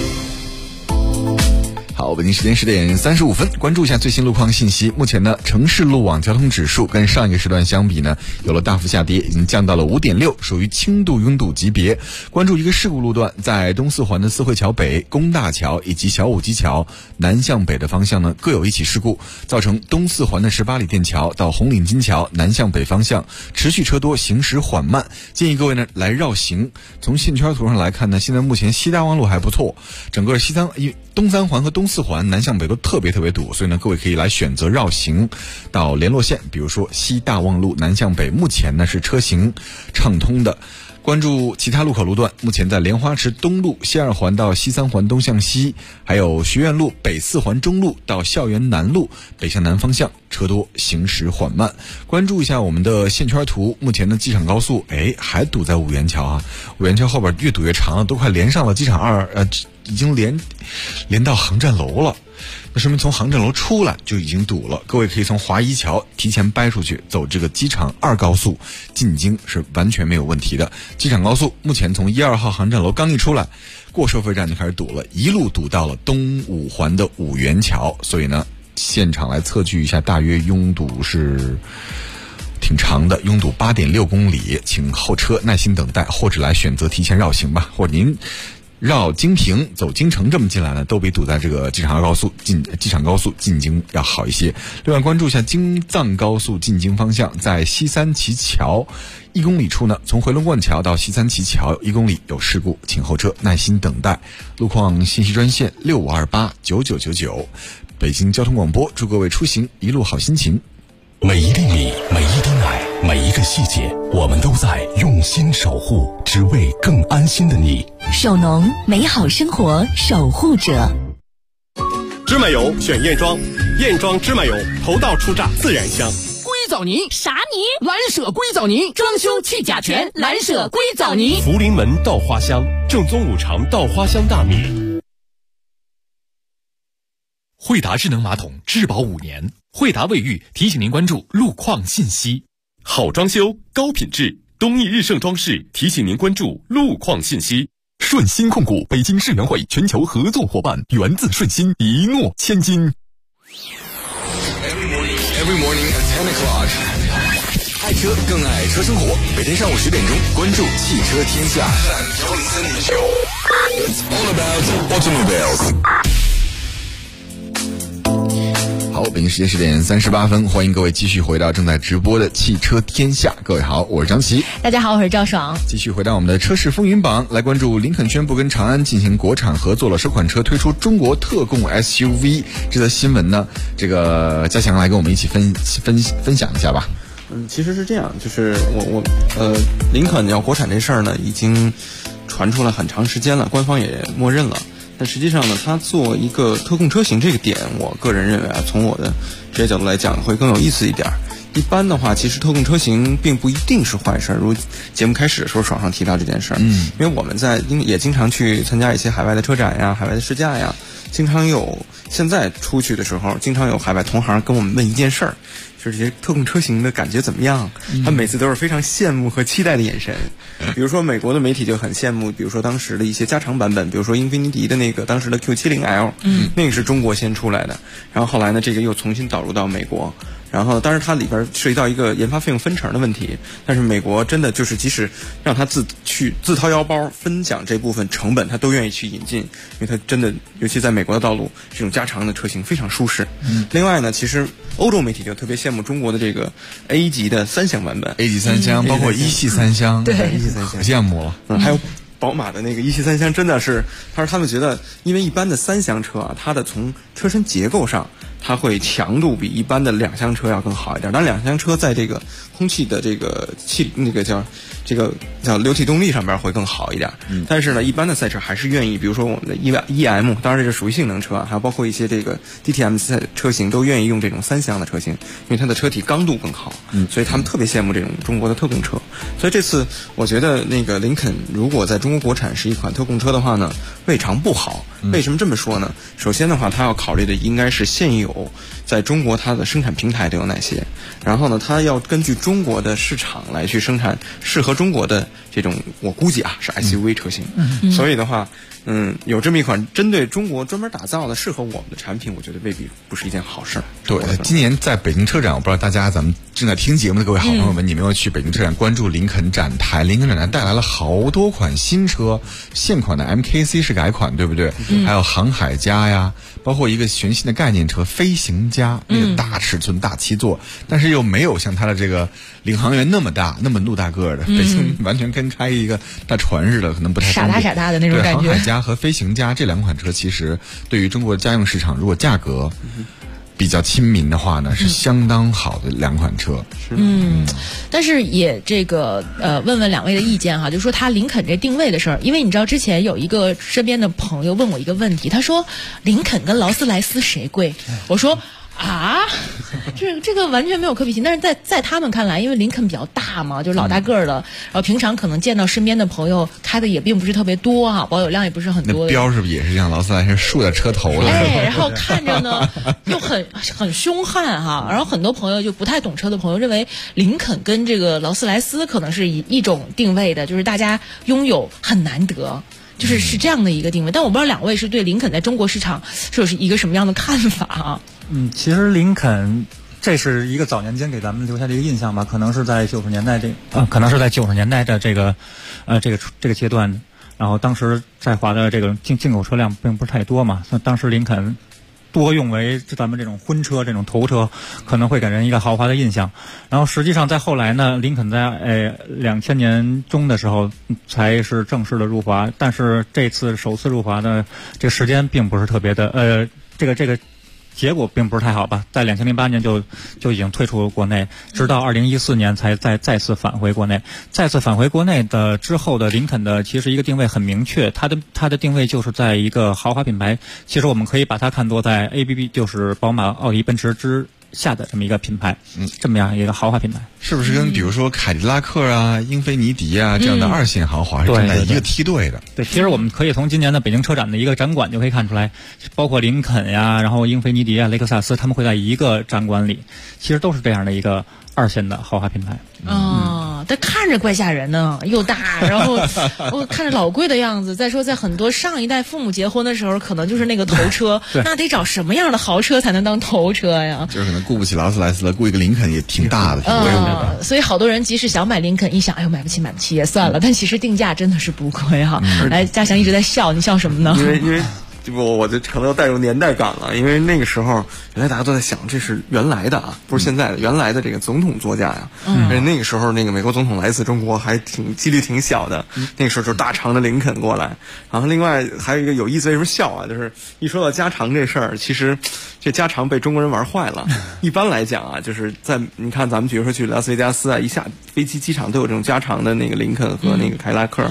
好，北京时间10点35分，关注一下最新路况信息。目前呢，城市路网交通指数跟上一个时段相比呢，有了大幅下跌，已经降到了5.6，属于轻度拥堵级别。关注一个事故路段，在东四环的四惠桥北、工大桥以及小武基桥南向北的方向呢，各有一起事故，造成东四环的18里店桥到红领巾桥南向北方向持续车多，行驶缓慢，建议各位呢来绕行。从线圈图上来看呢，现在目前西大望路还不错，整个东三环和东四环南向北都特别堵，所以呢，各位可以来选择绕行到联络线，比如说西大望路南向北，目前呢是车行畅通的。关注其他路口路段，目前在莲花池东路西二环到西三环东向西，还有学院路北四环中路到校园南路北向南方向车多，行驶缓慢。关注一下我们的线圈图，目前的机场高速还堵在五元桥啊，五元桥后边越堵越长了，都快连上了机场已经连到航站楼了。那说明从航站楼出来就已经堵了，各位可以从华一桥提前掰出去，走这个机场2高速进京是完全没有问题的。机场高速目前从1、2号航站楼刚一出来，过收费站就开始堵了，一路堵到了东五环的五元桥，所以呢，现场来测距一下，大约拥堵是挺长的，拥堵8.6公里，请候车耐心等待，或者来选择提前绕行吧，或者您绕京平走京城这么进来呢，都比堵在这个机场高速进京要好一些。另外关注一下京藏高速进京方向，在西三旗桥1公里处呢，从回龙观桥到西三旗桥1公里有事故，请候车耐心等待。路况信息专线65289999。北京交通广播，祝各位出行一路好心情。 每一粒米，每一滴奶，每一个细节，我们都在用心守护，只为更安心的你。 手农，美好生活守护者。 芝麻油选燕庄，燕庄芝麻油头道出榨，自然香。 硅藻泥啥泥？ 蓝舍硅藻泥，装修去甲醛，蓝舍硅藻泥。 福临门稻花香，正宗五常稻花香大米。 惠达智能马桶质保5年，惠达卫浴提醒您关注路况信息。 好装修，高品质，东益日盛装饰提醒您关注路况信息。 顺鑫控股北京世园会全球合作伙伴，源自顺鑫，一诺千金。 Every morning at 10 o'clock， 爱车更爱车生活。每天上午10点钟，关注汽车天下。It's all about automobiles。 好，北京时间10点38分，欢迎各位继续回到正在直播的汽车天下。各位好，我是张琪。 大家好，我是赵爽。 继续回到我们的车市风云榜，来关注林肯宣布跟长安进行国产合作了，首款车推出中国特供 SUV 这则新闻呢，这个嘉强来跟我们一起分享一下吧。 其实是这样，就是林肯要国产这事儿呢，已经传出了很长时间了，官方也默认了。但实际上呢，它做一个特供车型这个点，我个人认为啊，从我的职业角度来讲，会更有意思一点。 一般的话，其实特供车型并不一定是坏事。如节目开始的时候，爽上提到这件事儿，因为我们也经常去参加一些海外的车展呀、海外的试驾呀，经常有现在出去的时候，经常有海外同行跟我们问一件事儿。就是这些特供车型的感觉怎么样？他每次都是非常羡慕和期待的眼神。比如说美国的媒体就很羡慕，比如说当时的一些加长版本，比如说英菲尼迪的那个当时的 Q70L，那个是中国先出来的，然后后来呢，这个又重新导入到美国。然后当然它里边涉及到一个研发费用分成的问题，但是美国真的就是即使让他自掏腰包分享这部分成本，他都愿意去引进，因为他真的尤其在美国的道路，这种加长的车型非常舒适。另外呢，其实欧洲媒体就特别羡慕中国的这个 A 级的3厢版本 ，A 级3厢，包括一系3厢， 对，1系3厢， 可羡慕了。 还有宝马的那个1系3厢真的是，他们觉得，因为一般的3厢车啊，它的从车身结构上，它会强度比一般的2厢车要更好一点。当然2厢车在这个空气的这个叫流体动力上边会更好一点。但是呢，一般的赛车还是愿意，比如说我们的 EM， 当然这是属于性能车，还有包括一些这个 DTM 车型都愿意用这种3厢的车型，因为它的车体刚度更好。所以他们特别羡慕这种中国的特供车。所以这次我觉得那个林肯如果在中国国产是一款特供车的话呢，未尝不好。为什么这么说呢？首先的话，它要考虑的应该是现有在中国它的生产平台都有哪些，然后呢，它要根据中国的市场来去生产适合中国的这种，我估计是 SUV 车型。所以的话，有这么一款针对中国专门打造的适合我们的产品，我觉得未必不是一件好事。 对，今年在北京车展，我不知道大家咱们正在听节目的各位好朋友们，你们有去北京车展关注林肯展台？林肯展台带来了好多款新车，现款的 MKC 是改款，对不对？还有航海家呀，包括一个全新的概念车飞行家，那个大尺寸大7座，但是又没有像它的这个领航员那么大，那么路大个的，北京完全跟开一个大船似的，可能不太方便。 傻大的那种感觉。 航海家和飞行家这2款车，其实对于中国家用市场，如果价格比较亲民的话呢，是相当好的2款车。 但是也这个问问2位的意见哈，就说他林肯这定位的事儿，因为你知道之前有一个身边的朋友问我一个问题，他说林肯跟劳斯莱斯谁贵？我说这个完全没有可比性。但是在他们看来，因为林肯比较大嘛，就是老大个儿的，然后平常可能见到身边的朋友开的也并不是特别多哈，保有量也不是很多。 那标是不是也是像劳斯莱斯竖在车头了？ 然后看着呢又很凶悍哈，然后很多朋友就不太懂车的朋友认为林肯跟这个劳斯莱斯可能是一种定位的，就是大家拥有很难得。是这样的一个定位，但我不知道2位是对林肯在中国市场是一个什么样的看法啊？ 其实林肯这是一个早年间给咱们留下的一个印象吧，可能是在90年代可能是在90年代的这个阶段，然后当时在华的这个进口车辆并不是太多嘛，当时林肯多用为咱们这种婚车、这种头车，可能会给人一个豪华的印象。然后实际上在后来呢，林肯在2000年中的时候才是正式的入华，但是这次首次入华的这个时间并不是特别的这个结果并不是太好吧，在2008年就已经退出国内，直到2014年才再次返回国内。再次返回国内的之后的林肯的其实一个定位很明确，它的定位就是在一个豪华品牌，其实我们可以把它看作在 ABB 就是宝马、奥迪、奔驰之下的这么一个品牌，这么样一个豪华品牌， 是不是跟比如说凯迪拉克啊、英菲尼迪啊这样的2线豪华是站在一个梯队的？ 对，其实我们可以从今年的北京车展的一个展馆就可以看出来，包括林肯呀，然后英菲尼迪啊、雷克萨斯，他们会在一个展馆里，其实都是这样的一个2线的豪华品牌。 但看着怪吓人呢，又大，然后我看着老贵的样子。再说在很多上一代父母结婚的时候，可能就是那个头车，那得找什么样的豪车才能当头车呀？ 就是可能顾不起劳斯莱斯了，顾一个林肯也挺大的，挺威武的。 所以好多人即使想买林肯，一想，哎呦买不起也算了。但其实定价真的是不贵哈。来，嘉祥一直在笑，你笑什么呢？ 因为我就可能要带入年代感了，因为那个时候原来大家都在想，这是原来的不是现在的，原来的这个总统座驾呀。而且那个时候那个美国总统来自中国还几率挺小的，那个时候就是大长的林肯过来。然后另外还有一个有意思，为什么笑啊？就是一说到加长这事儿，其实这加长被中国人玩坏了。一般来讲啊，就是在你看咱们比如说去拉斯维加斯啊，一下飞机机场都有这种加长的那个林肯和那个凯迪拉克。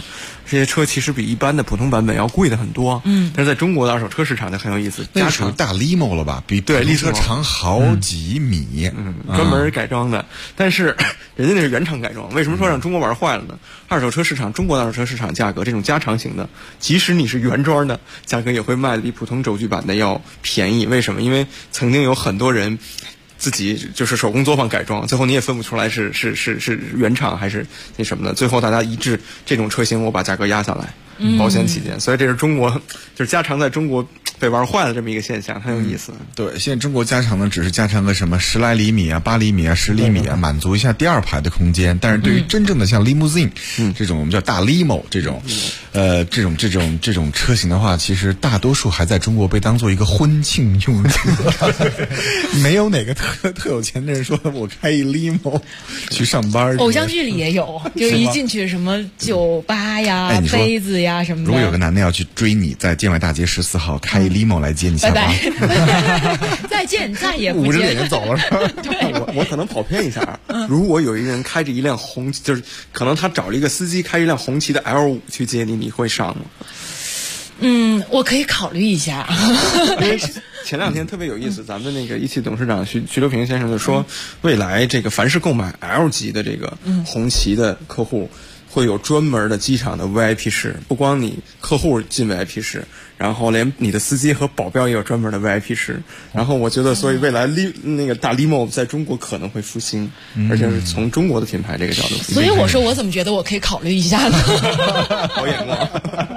这些车其实比一般的普通版本要贵的很多。但是在中国的二手车市场就很有意思， 那属于大 limo 了吧？比对列车长好几米， 专门改装的。但是人家那是原厂改装，为什么说让中国玩坏了呢？二手车市场，中国的二手车市场价格，这种加长型的，即使你是原装的，价格也会卖的比普通轴距版的要便宜。为什么？因为曾经有很多人自己就是手工作坊改装，最后你也分不出来是原厂还是那什么的，最后大家一致这种车型我把价格压下来，保险起见。所以这是中国就是加长在中国被玩坏了这么一个现象，很有意思。 对，现在中国加长呢只是加长个什么10来厘米啊、8厘米啊、10厘米啊，满足一下第二排的空间。但是对于真正的像 limousine 这种我们叫大 limo 这种这种车型的话，其实大多数还在中国被当做一个婚庆用车。没有哪个特有钱的人说我开一 limo 去上班。 偶像剧里也有，就是一进去什么酒吧呀、杯子呀什么的。 如果有个男的要去追你，在建外大街14号开一 limo 来接你下班， 再见再也不见， 捂着脸就走了是吧？ 我可能跑偏一下。如果有一个人开着一辆红，就是可能他找了一个司机开一辆红旗的 L5 去接你，你会上吗？ 我可以考虑一下。 前两天特别有意思，咱们那个一汽董事长徐留平先生就说，未来这个凡是购买 L 级的这个红旗的客户，会有专门的机场的 VIP 室，不光你客户进 VIP 室，然后连你的司机和保镖也有专门的 VIP 室。然后我觉得，所以未来那个大 limo 在中国可能会复兴，而且是从中国的品牌这个角度。 所以我说，我怎么觉得我可以考虑一下呢？ 好眼光。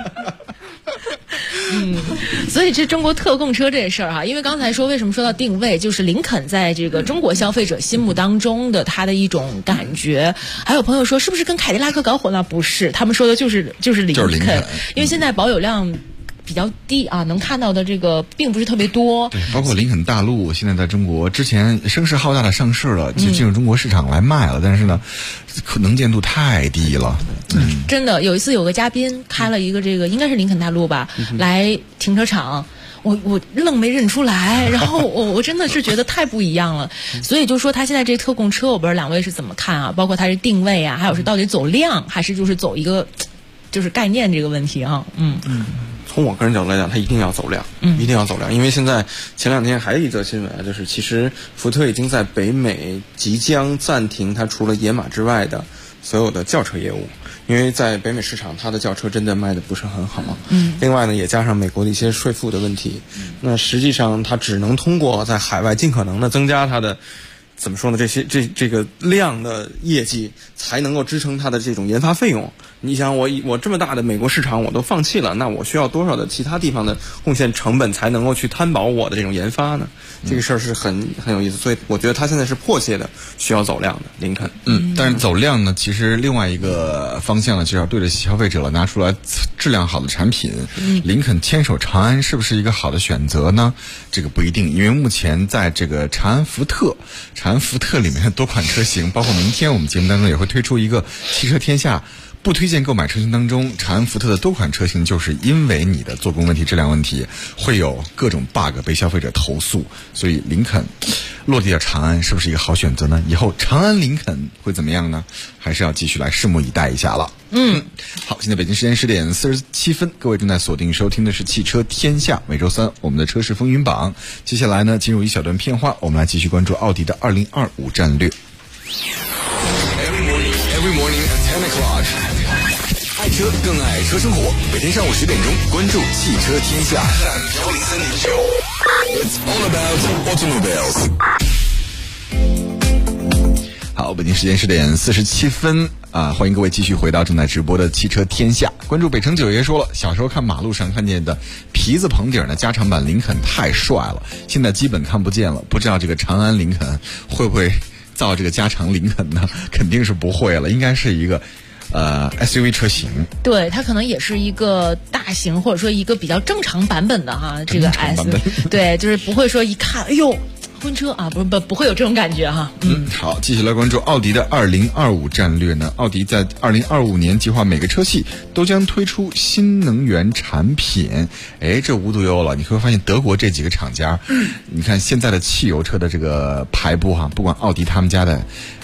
所以这中国特供车这事儿哈，因为刚才说为什么说到定位，就是林肯在这个中国消费者心目当中的它的一种感觉。还有朋友说是不是跟凯迪拉克搞混了？不是，他们说的就是林肯，因为现在保有量比较低啊，能看到的这个并不是特别多。 对，包括林肯大陆现在在中国之前声势浩大的上市了，就进入中国市场来卖了，但是呢，能见度太低了。 真的，有一次有个嘉宾开了一个这个应该是林肯大陆吧，来停车场。我愣没认出来，然后我真的是觉得太不一样了，所以就说他现在这特供车，我不知道两位是怎么看啊？包括它是定位啊，还有是到底走量还是就是走一个就是概念这个问题啊？ 从我个人角度来讲，它一定要走量，一定要走量，因为现在前两天还有一则新闻啊，就是其实福特已经在北美即将暂停它除了野马之外的所有的轿车业务。因为在北美市场，它的轿车真的卖的不是很好。另外呢，也加上美国的一些税负的问题，那实际上它只能通过在海外尽可能的增加它的，怎么说呢？这个量的业绩才能够支撑它的这种研发费用。你想我这么大的美国市场我都放弃了，那我需要多少的其他地方的贡献成本才能够去摊薄我的这种研发呢？这个事儿是很有意思，所以我觉得它现在是迫切的需要走量的林肯。 但是走量呢，其实另外一个方向呢，就是要对着消费者了拿出来质量好的产品。林肯牵手长安是不是一个好的选择呢？这个不一定，因为目前在这个长安福特里面的多款车型，包括明天我们节目当中也会推出一个汽车天下不推荐购买车型当中，长安福特的多款车型就是因为你的做工问题、质量问题，会有各种 bug 被消费者投诉，所以林肯落地到长安是不是一个好选择呢？以后长安林肯会怎么样呢？还是要继续来拭目以待一下了。好，现在北京时间10点47分，各位正在锁定收听的是汽车天下，每周三我们的车市风云榜。接下来呢，进入一小段片花，我们来继续关注奥迪的2025战略。 Every morning at 10 o'clock， 爱车更爱车生活。每天上午10点钟，关注汽车天下。It's all about automobiles。 好，北京时间10点47分啊，欢迎各位继续回到正在直播的汽车天下。关注北城九爷说了，小时候看马路上看见的皮子棚顶的加长版林肯太帅了，现在基本看不见了。不知道这个长安林肯会不会造这个加长林肯呢？肯定是不会了，应该是一个SUV 车型。对， 它可能也是一个大型或者说一个比较正常版本的哈，这个 SUV。对，就是不会说一看，哎呦。婚车啊，不会有这种感觉哈。 好，继续来关注奥迪的2025战略呢。奥迪在2025年计划每个车系都将推出新能源产品。这无独有偶了，你会发现德国这几个厂家，你看现在的汽油车的这个排布哈，不管奥迪他们家的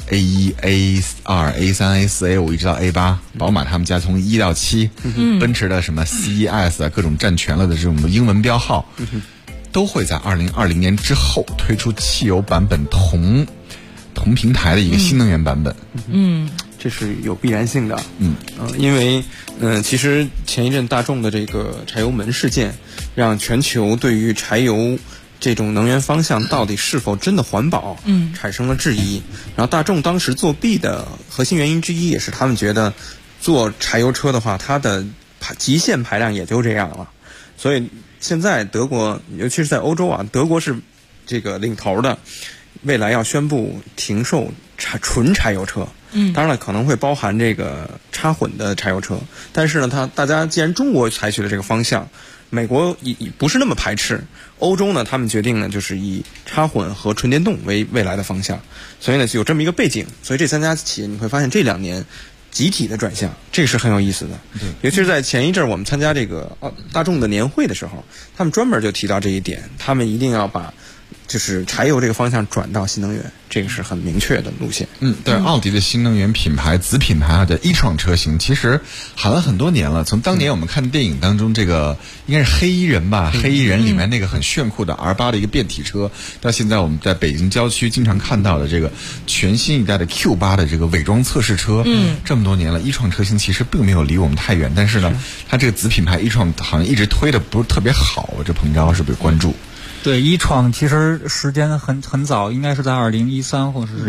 A1、A2、A3、A4、A5一直到 A8，宝马他们家从1到7，奔驰的什么 CES 啊，各种占全了的这种英文标号，都会在2020年之后推出汽油版本同平台的一个新能源版本。 这是有必然性的。因为其实前一阵大众的这个柴油门事件，让全球对于柴油这种能源方向到底是否真的环保，产生了质疑。然后大众当时作弊的核心原因之一，也是他们觉得做柴油车的话，它的极限排量也就这样了。所以现在德国，尤其是在欧洲啊，德国是这个领头的，未来要宣布停售纯柴油车。当然了，可能会包含这个插混的柴油车，但是呢，大家既然中国采取了这个方向，美国也不是那么排斥，欧洲呢，他们决定呢，就是以插混和纯电动为未来的方向，所以呢，有这么一个背景，所以这3家企业你会发现这2年集体的转向，这个是很有意思的。尤其是在前一阵我们参加这个大众的年会的时候，他们专门就提到这一点，他们一定要把就是柴油这个方向转到新能源，这个是很明确的路线。 对，奥迪的新能源品牌子品牌的e-tron车型，其实喊了很多年了。从当年我们看电影当中这个应该是黑衣人吧，黑衣人里面那个很炫酷的 R8的一个变体车，到现在我们在北京郊区经常看到的这个全新一代的 Q8的这个伪装测试车，这么多年了，e-tron车型其实并没有离我们太远，但是呢，它这个子品牌e-tron好像一直推的不是特别好，这彭昭是不是关注？ 对e-tron其实时间很早，应该是在2013或者是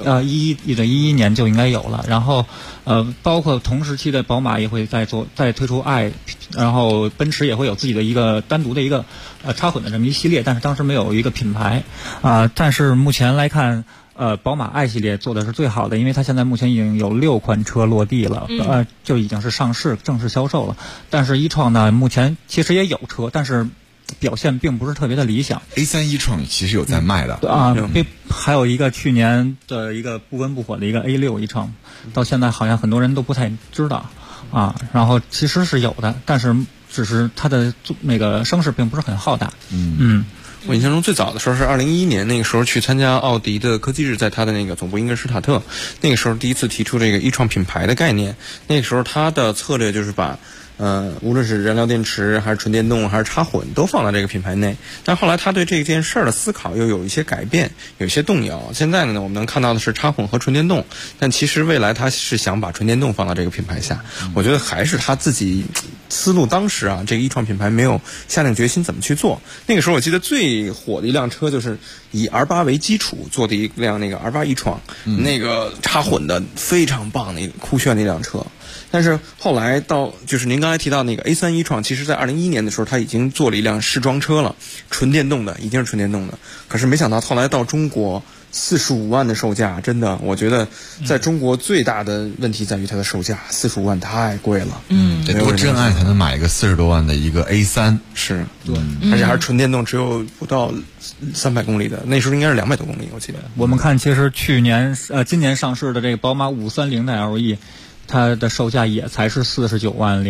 11年就应该有了。然后包括同时期的宝马也会再推出 i， 然后奔驰也会有自己的一个单独的一个插混的这么一系列，但是当时没有一个品牌但是目前来看。宝马 i 系列做的是最好的，因为它现在目前已经有6款车落地了，就已经是上市正式销售了。但是e-tron呢，目前其实也有车，但是表现并不是特别的理想。 A3 e-tron 其实有在卖的还有一个去年的一个不温不火的一个 A6 e-tron，到现在好像很多人都不太知道然后其实是有的，但是只是它的那个声势并不是很浩大。 我印象中最早的时候是2011年，那个时候去参加奥迪的科技日，在它的那个总部英格施塔特，那个时候第一次提出这个e-tron品牌的概念。那个时候它的策略就是把无论是燃料电池还是纯电动还是插混都放在这个品牌内，但后来他对这件事儿的思考又有一些改变，有一些动摇。现在呢，我们能看到的是插混和纯电动，但其实未来他是想把纯电动放到这个品牌下。我觉得还是他自己思路，当时这个e-tron品牌没有下定决心怎么去做。那个时候我记得最火的一辆车就是以 R8 为基础做的一辆那个 R8 e-tron，那个插混的非常棒的酷炫的一辆车。但是后来到就是您刚才提到那个 A3 e-tron，其实在2011年的时候，它已经做了一辆试装车了，纯电动的，已经是纯电动的。可是没想到后来到中国45万的售价，真的，我觉得在中国最大的问题在于它的售价45万太贵了。 得多真爱才能买一个40多万的一个 A3， 是，对，而且还是纯电动，只有不到300公里的，那时候应该是200多公里，我记得。 我们看，其实今年上市的这个宝马530的 LE。它的售价也才是49万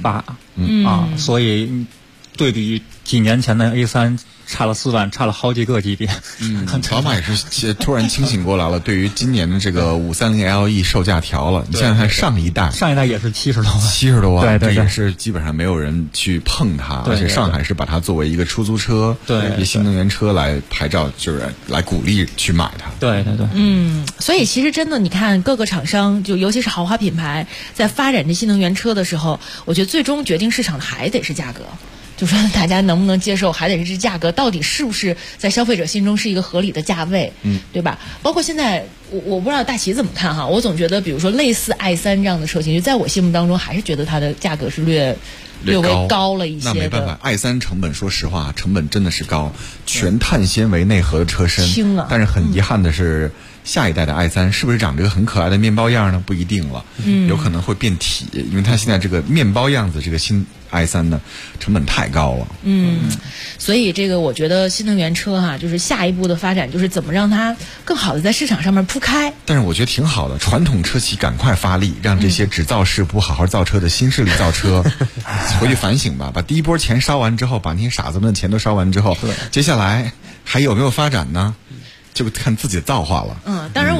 08，所以对比几年前的 A3差了4万，差了好几个级别。 宝马也是突然清醒过来了，对于今年的这个530 LE 售价调了。你想想看，上一代也是70多万 ，70多万， 对， 这也是基本上没有人去碰它，而且上海是把它作为一个出租车、一个新能源车来牌照，就是来鼓励去买它。 对。 所以其实真的，你看各个厂商，就尤其是豪华品牌，在发展这新能源车的时候，我觉得最终决定市场的还得是价格。就说大家能不能接受，还得是这价格到底是不是在消费者心中是一个合理的价位，对吧？包括现在我不知道大齐怎么看哈，我总觉得比如说类似 i3 这样的车型，就在我心目当中还是觉得它的价格是略微高了一些的。 那没办法，i3 成本说实话，成本真的是高，全碳纤维内核的车身， 轻啊。 但是很遗憾的是，下一代的 i3 是不是长这个很可爱的面包样呢？不一定了，有可能会变体，因为它现在这个面包样子，这个新i3 呢，成本太高了。 所以这个我觉得新能源车就是下一步的发展，就是怎么让它更好的在市场上面铺开。 但是我觉得挺好的，传统车企赶快发力，让这些只造势不好好造车的新势力造车，回去反省吧，把第一波钱烧完之后，把那些傻子们的钱都烧完之后，接下来还有没有发展呢？就看自己的造化了。 当然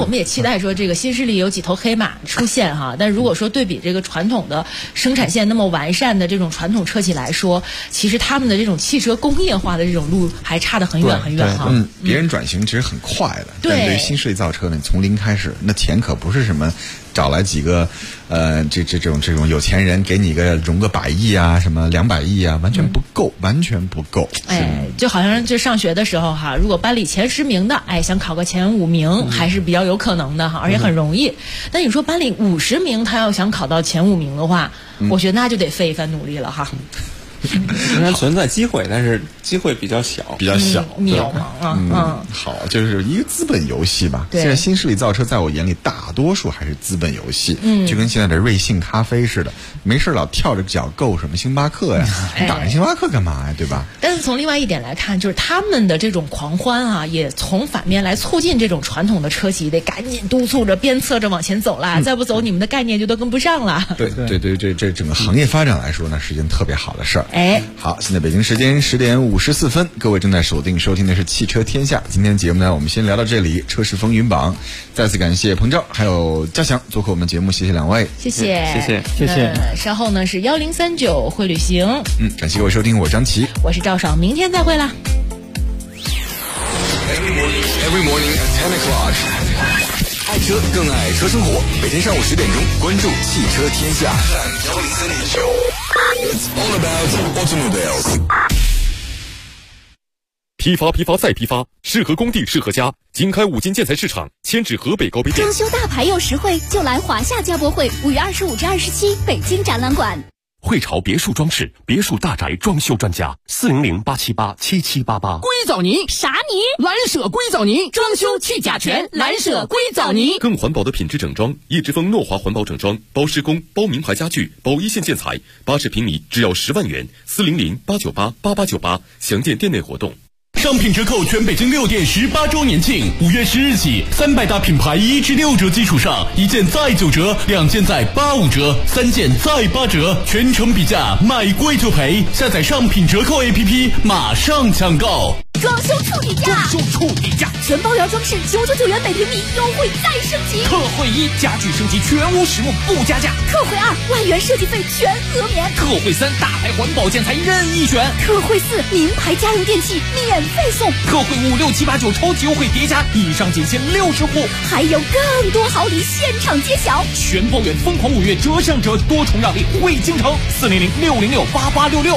我们也期待说这个新势力有几头黑马出现哈。但如果说对比这个传统的生产线那么完善的这种传统车企来说，其实他们的这种汽车工业化的这种路还差得很远很远哈。 别人转型其实很快的， 对， 但对于新势力造车呢，从零开始，那钱可不是什么找来几个这种有钱人给你融个100亿啊，什么200亿啊，完全不够，完全不够。 就好像就上学的时候哈，如果班里前10名的，想考个前5名还是比较有可能的哈，而且很容易。但你说班里50名，他要想考到前5名的话，我觉得那就得费一番努力了哈。 虽然存在机会，但是机会比较小， 渺茫啊。 好，就是一个资本游戏吧。现在新势力造车在我眼里大多数还是资本游戏，就跟现在的瑞幸咖啡似的，没事老跳着脚购什么星巴克呀，打着星巴克干嘛呀，对吧？ 但是从另外一点来看，就是他们的这种狂欢啊，也从反面来促进这种传统的车企得赶紧督促着、鞭策着往前走啦，再不走你们的概念就都跟不上了。 对，这整个行业发展来说呢，是件特别好的事儿。好，现在北京时间10点54分，各位正在锁定收听的是汽车天下。今天节目呢，我们先聊到这里。车市风云榜，再次感谢彭钊还有嘉祥做客我们节目，谢谢两位， 谢谢。稍后呢是1039会旅行。 感谢各位收听，我张琪， 我是赵爽，明天再会啦。 Every morning at 10 o'clock， 爱车更爱车生活。每天上午10点钟，关注汽车天下。It's all about automobiles。 批发再批发，适合工地适合家。经开5金建材市场，迁至河北高碑店。 装修大牌又实惠，就来华夏家博会，5月25至27，北京展览馆。 汇潮别墅装饰，别墅大宅装修专家，400-878-7788。 硅藻泥啥泥？ 蓝舍硅藻泥，装修去甲醛，蓝舍硅藻泥。 更环保的品质整装，叶之峰诺华环保整装，包施工，包名牌家具，包一线建材，80平米只要10万元，400-898-8898，详见店内活动。 商品折扣全北京6店18周年庆，5月10日起，300大品牌1至6折基础上，1件再9折，2件再85折，3件再8折，全程比价，买贵就赔。下载商品折扣 APP， 马上抢购。 装修处底价，全包疗装饰999元每平米，优惠再升级。 特惠1，家具升级全屋实木不加价。 特惠2，万元设计费全额免。 特惠3，大牌环保建材任意选。 特惠4，名牌家用电器免费送。 特惠5、6、7、8、9超级优惠叠加，以上仅限60户， 还有更多好礼现场揭晓。 全包圆疯狂5月折上折，多重让利惠京城，400-606-8866，400-606-8866，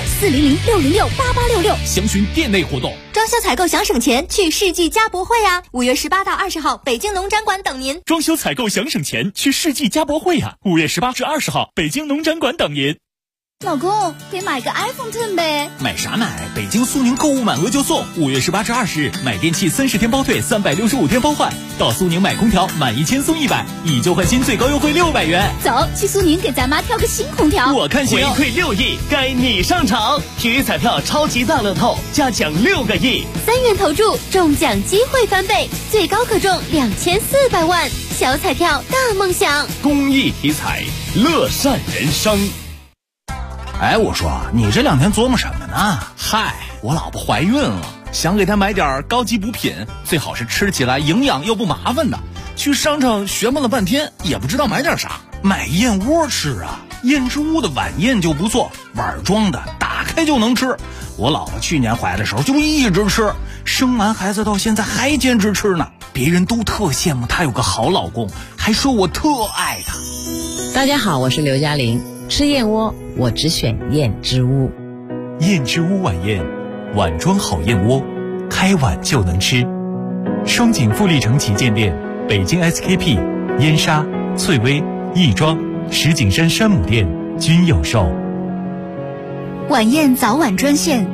详询店内活动。 装修采购想省钱，去世纪家博会啊！5月18到20号，北京农展馆等您。 装修采购想省钱，去世纪家博会啊！5月18至20号，北京农展馆等您。 老公，给买个 iPhone X 呗。 买啥买？北京苏宁购物满额就送，5月18至20日，买电器30天包退，365天包换。到苏宁买空调，满1000送100，以旧换新最高优惠600元。 走，去苏宁给咱妈挑个新空调。 我看行。 回馈6亿，该你上场。体育彩票超级大乐透，加奖6个亿 ，3元投注，中奖机会翻倍，最高可中2400万。小彩票大梦想， 公益体彩，乐善人生。 哎，我说你这2天琢磨什么呢？嗨，我老婆怀孕了，想给她买点高级补品，最好是吃起来营养又不麻烦的。去商场学摸了半天，也不知道买点啥，买燕窝吃啊。燕之屋的晚宴就不错，碗装的，打开就能吃。我老婆去年怀的时候就一直吃，生完孩子到现在还坚持吃呢。别人都特羡慕她有个好老公，还说我特爱她。 大家好，我是刘嘉玲。吃燕窝，我只选燕之屋。 燕之屋晚宴，碗装好燕窝，开碗就能吃。双井富力城旗舰店、北京 SKP、燕莎、翠微、亦庄、石景山山姆店均有售。 晚宴早晚专线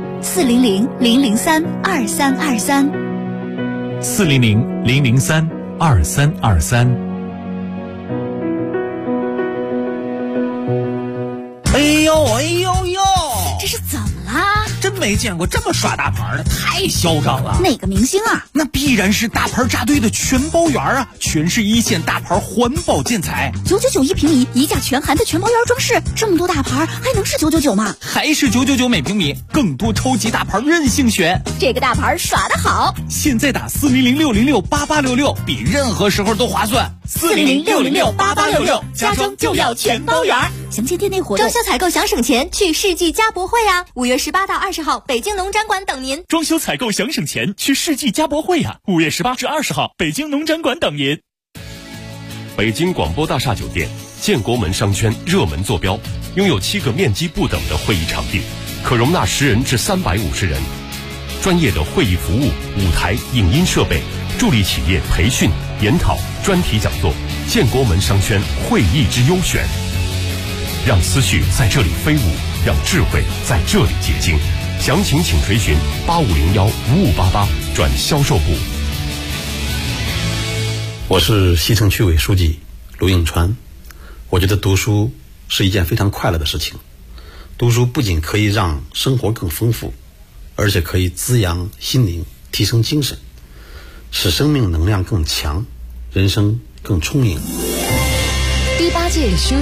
：400-003-2323。 400-003-2323。 哎呦， 这是怎么啦？ 这每没见过这么耍大牌的，太嚣张了。 哪个明星啊？ 那必然是大牌扎堆的全包园啊，全是一线大牌环保建材 ，999一平米，一价全含的全包园装饰，这么多大牌还能是999吗？ 还是999每平米，更多超级大牌任性选。 这个大牌耍得好， 现在打4006068866，比任何时候都划算。 4006068866，家装就要全包园。详情店内活动。 装修采购想省钱，去世纪家博会啊！5月18到20号，北京农展馆等您。 装修采购想省钱，去世纪家博会啊！5月18至20号，北京农展馆等您。 北京广播大厦酒店，建国门商圈热门坐标，拥有7个面积不等的会议场地，可容纳10人至350人。专业的会议服务、舞台、影音设备，助力企业培训、研讨、专题讲座。建国门商圈会议之优选，让思绪在这里飞舞，让智慧在这里结晶。详情请垂询8501-5588转销售部。 我是西城区委书记卢永川。我觉得读书是一件非常快乐的事情。读书不仅可以让生活更丰富，而且可以滋养心灵，提升精神，使生命能量更强，人生更充盈。 第8届书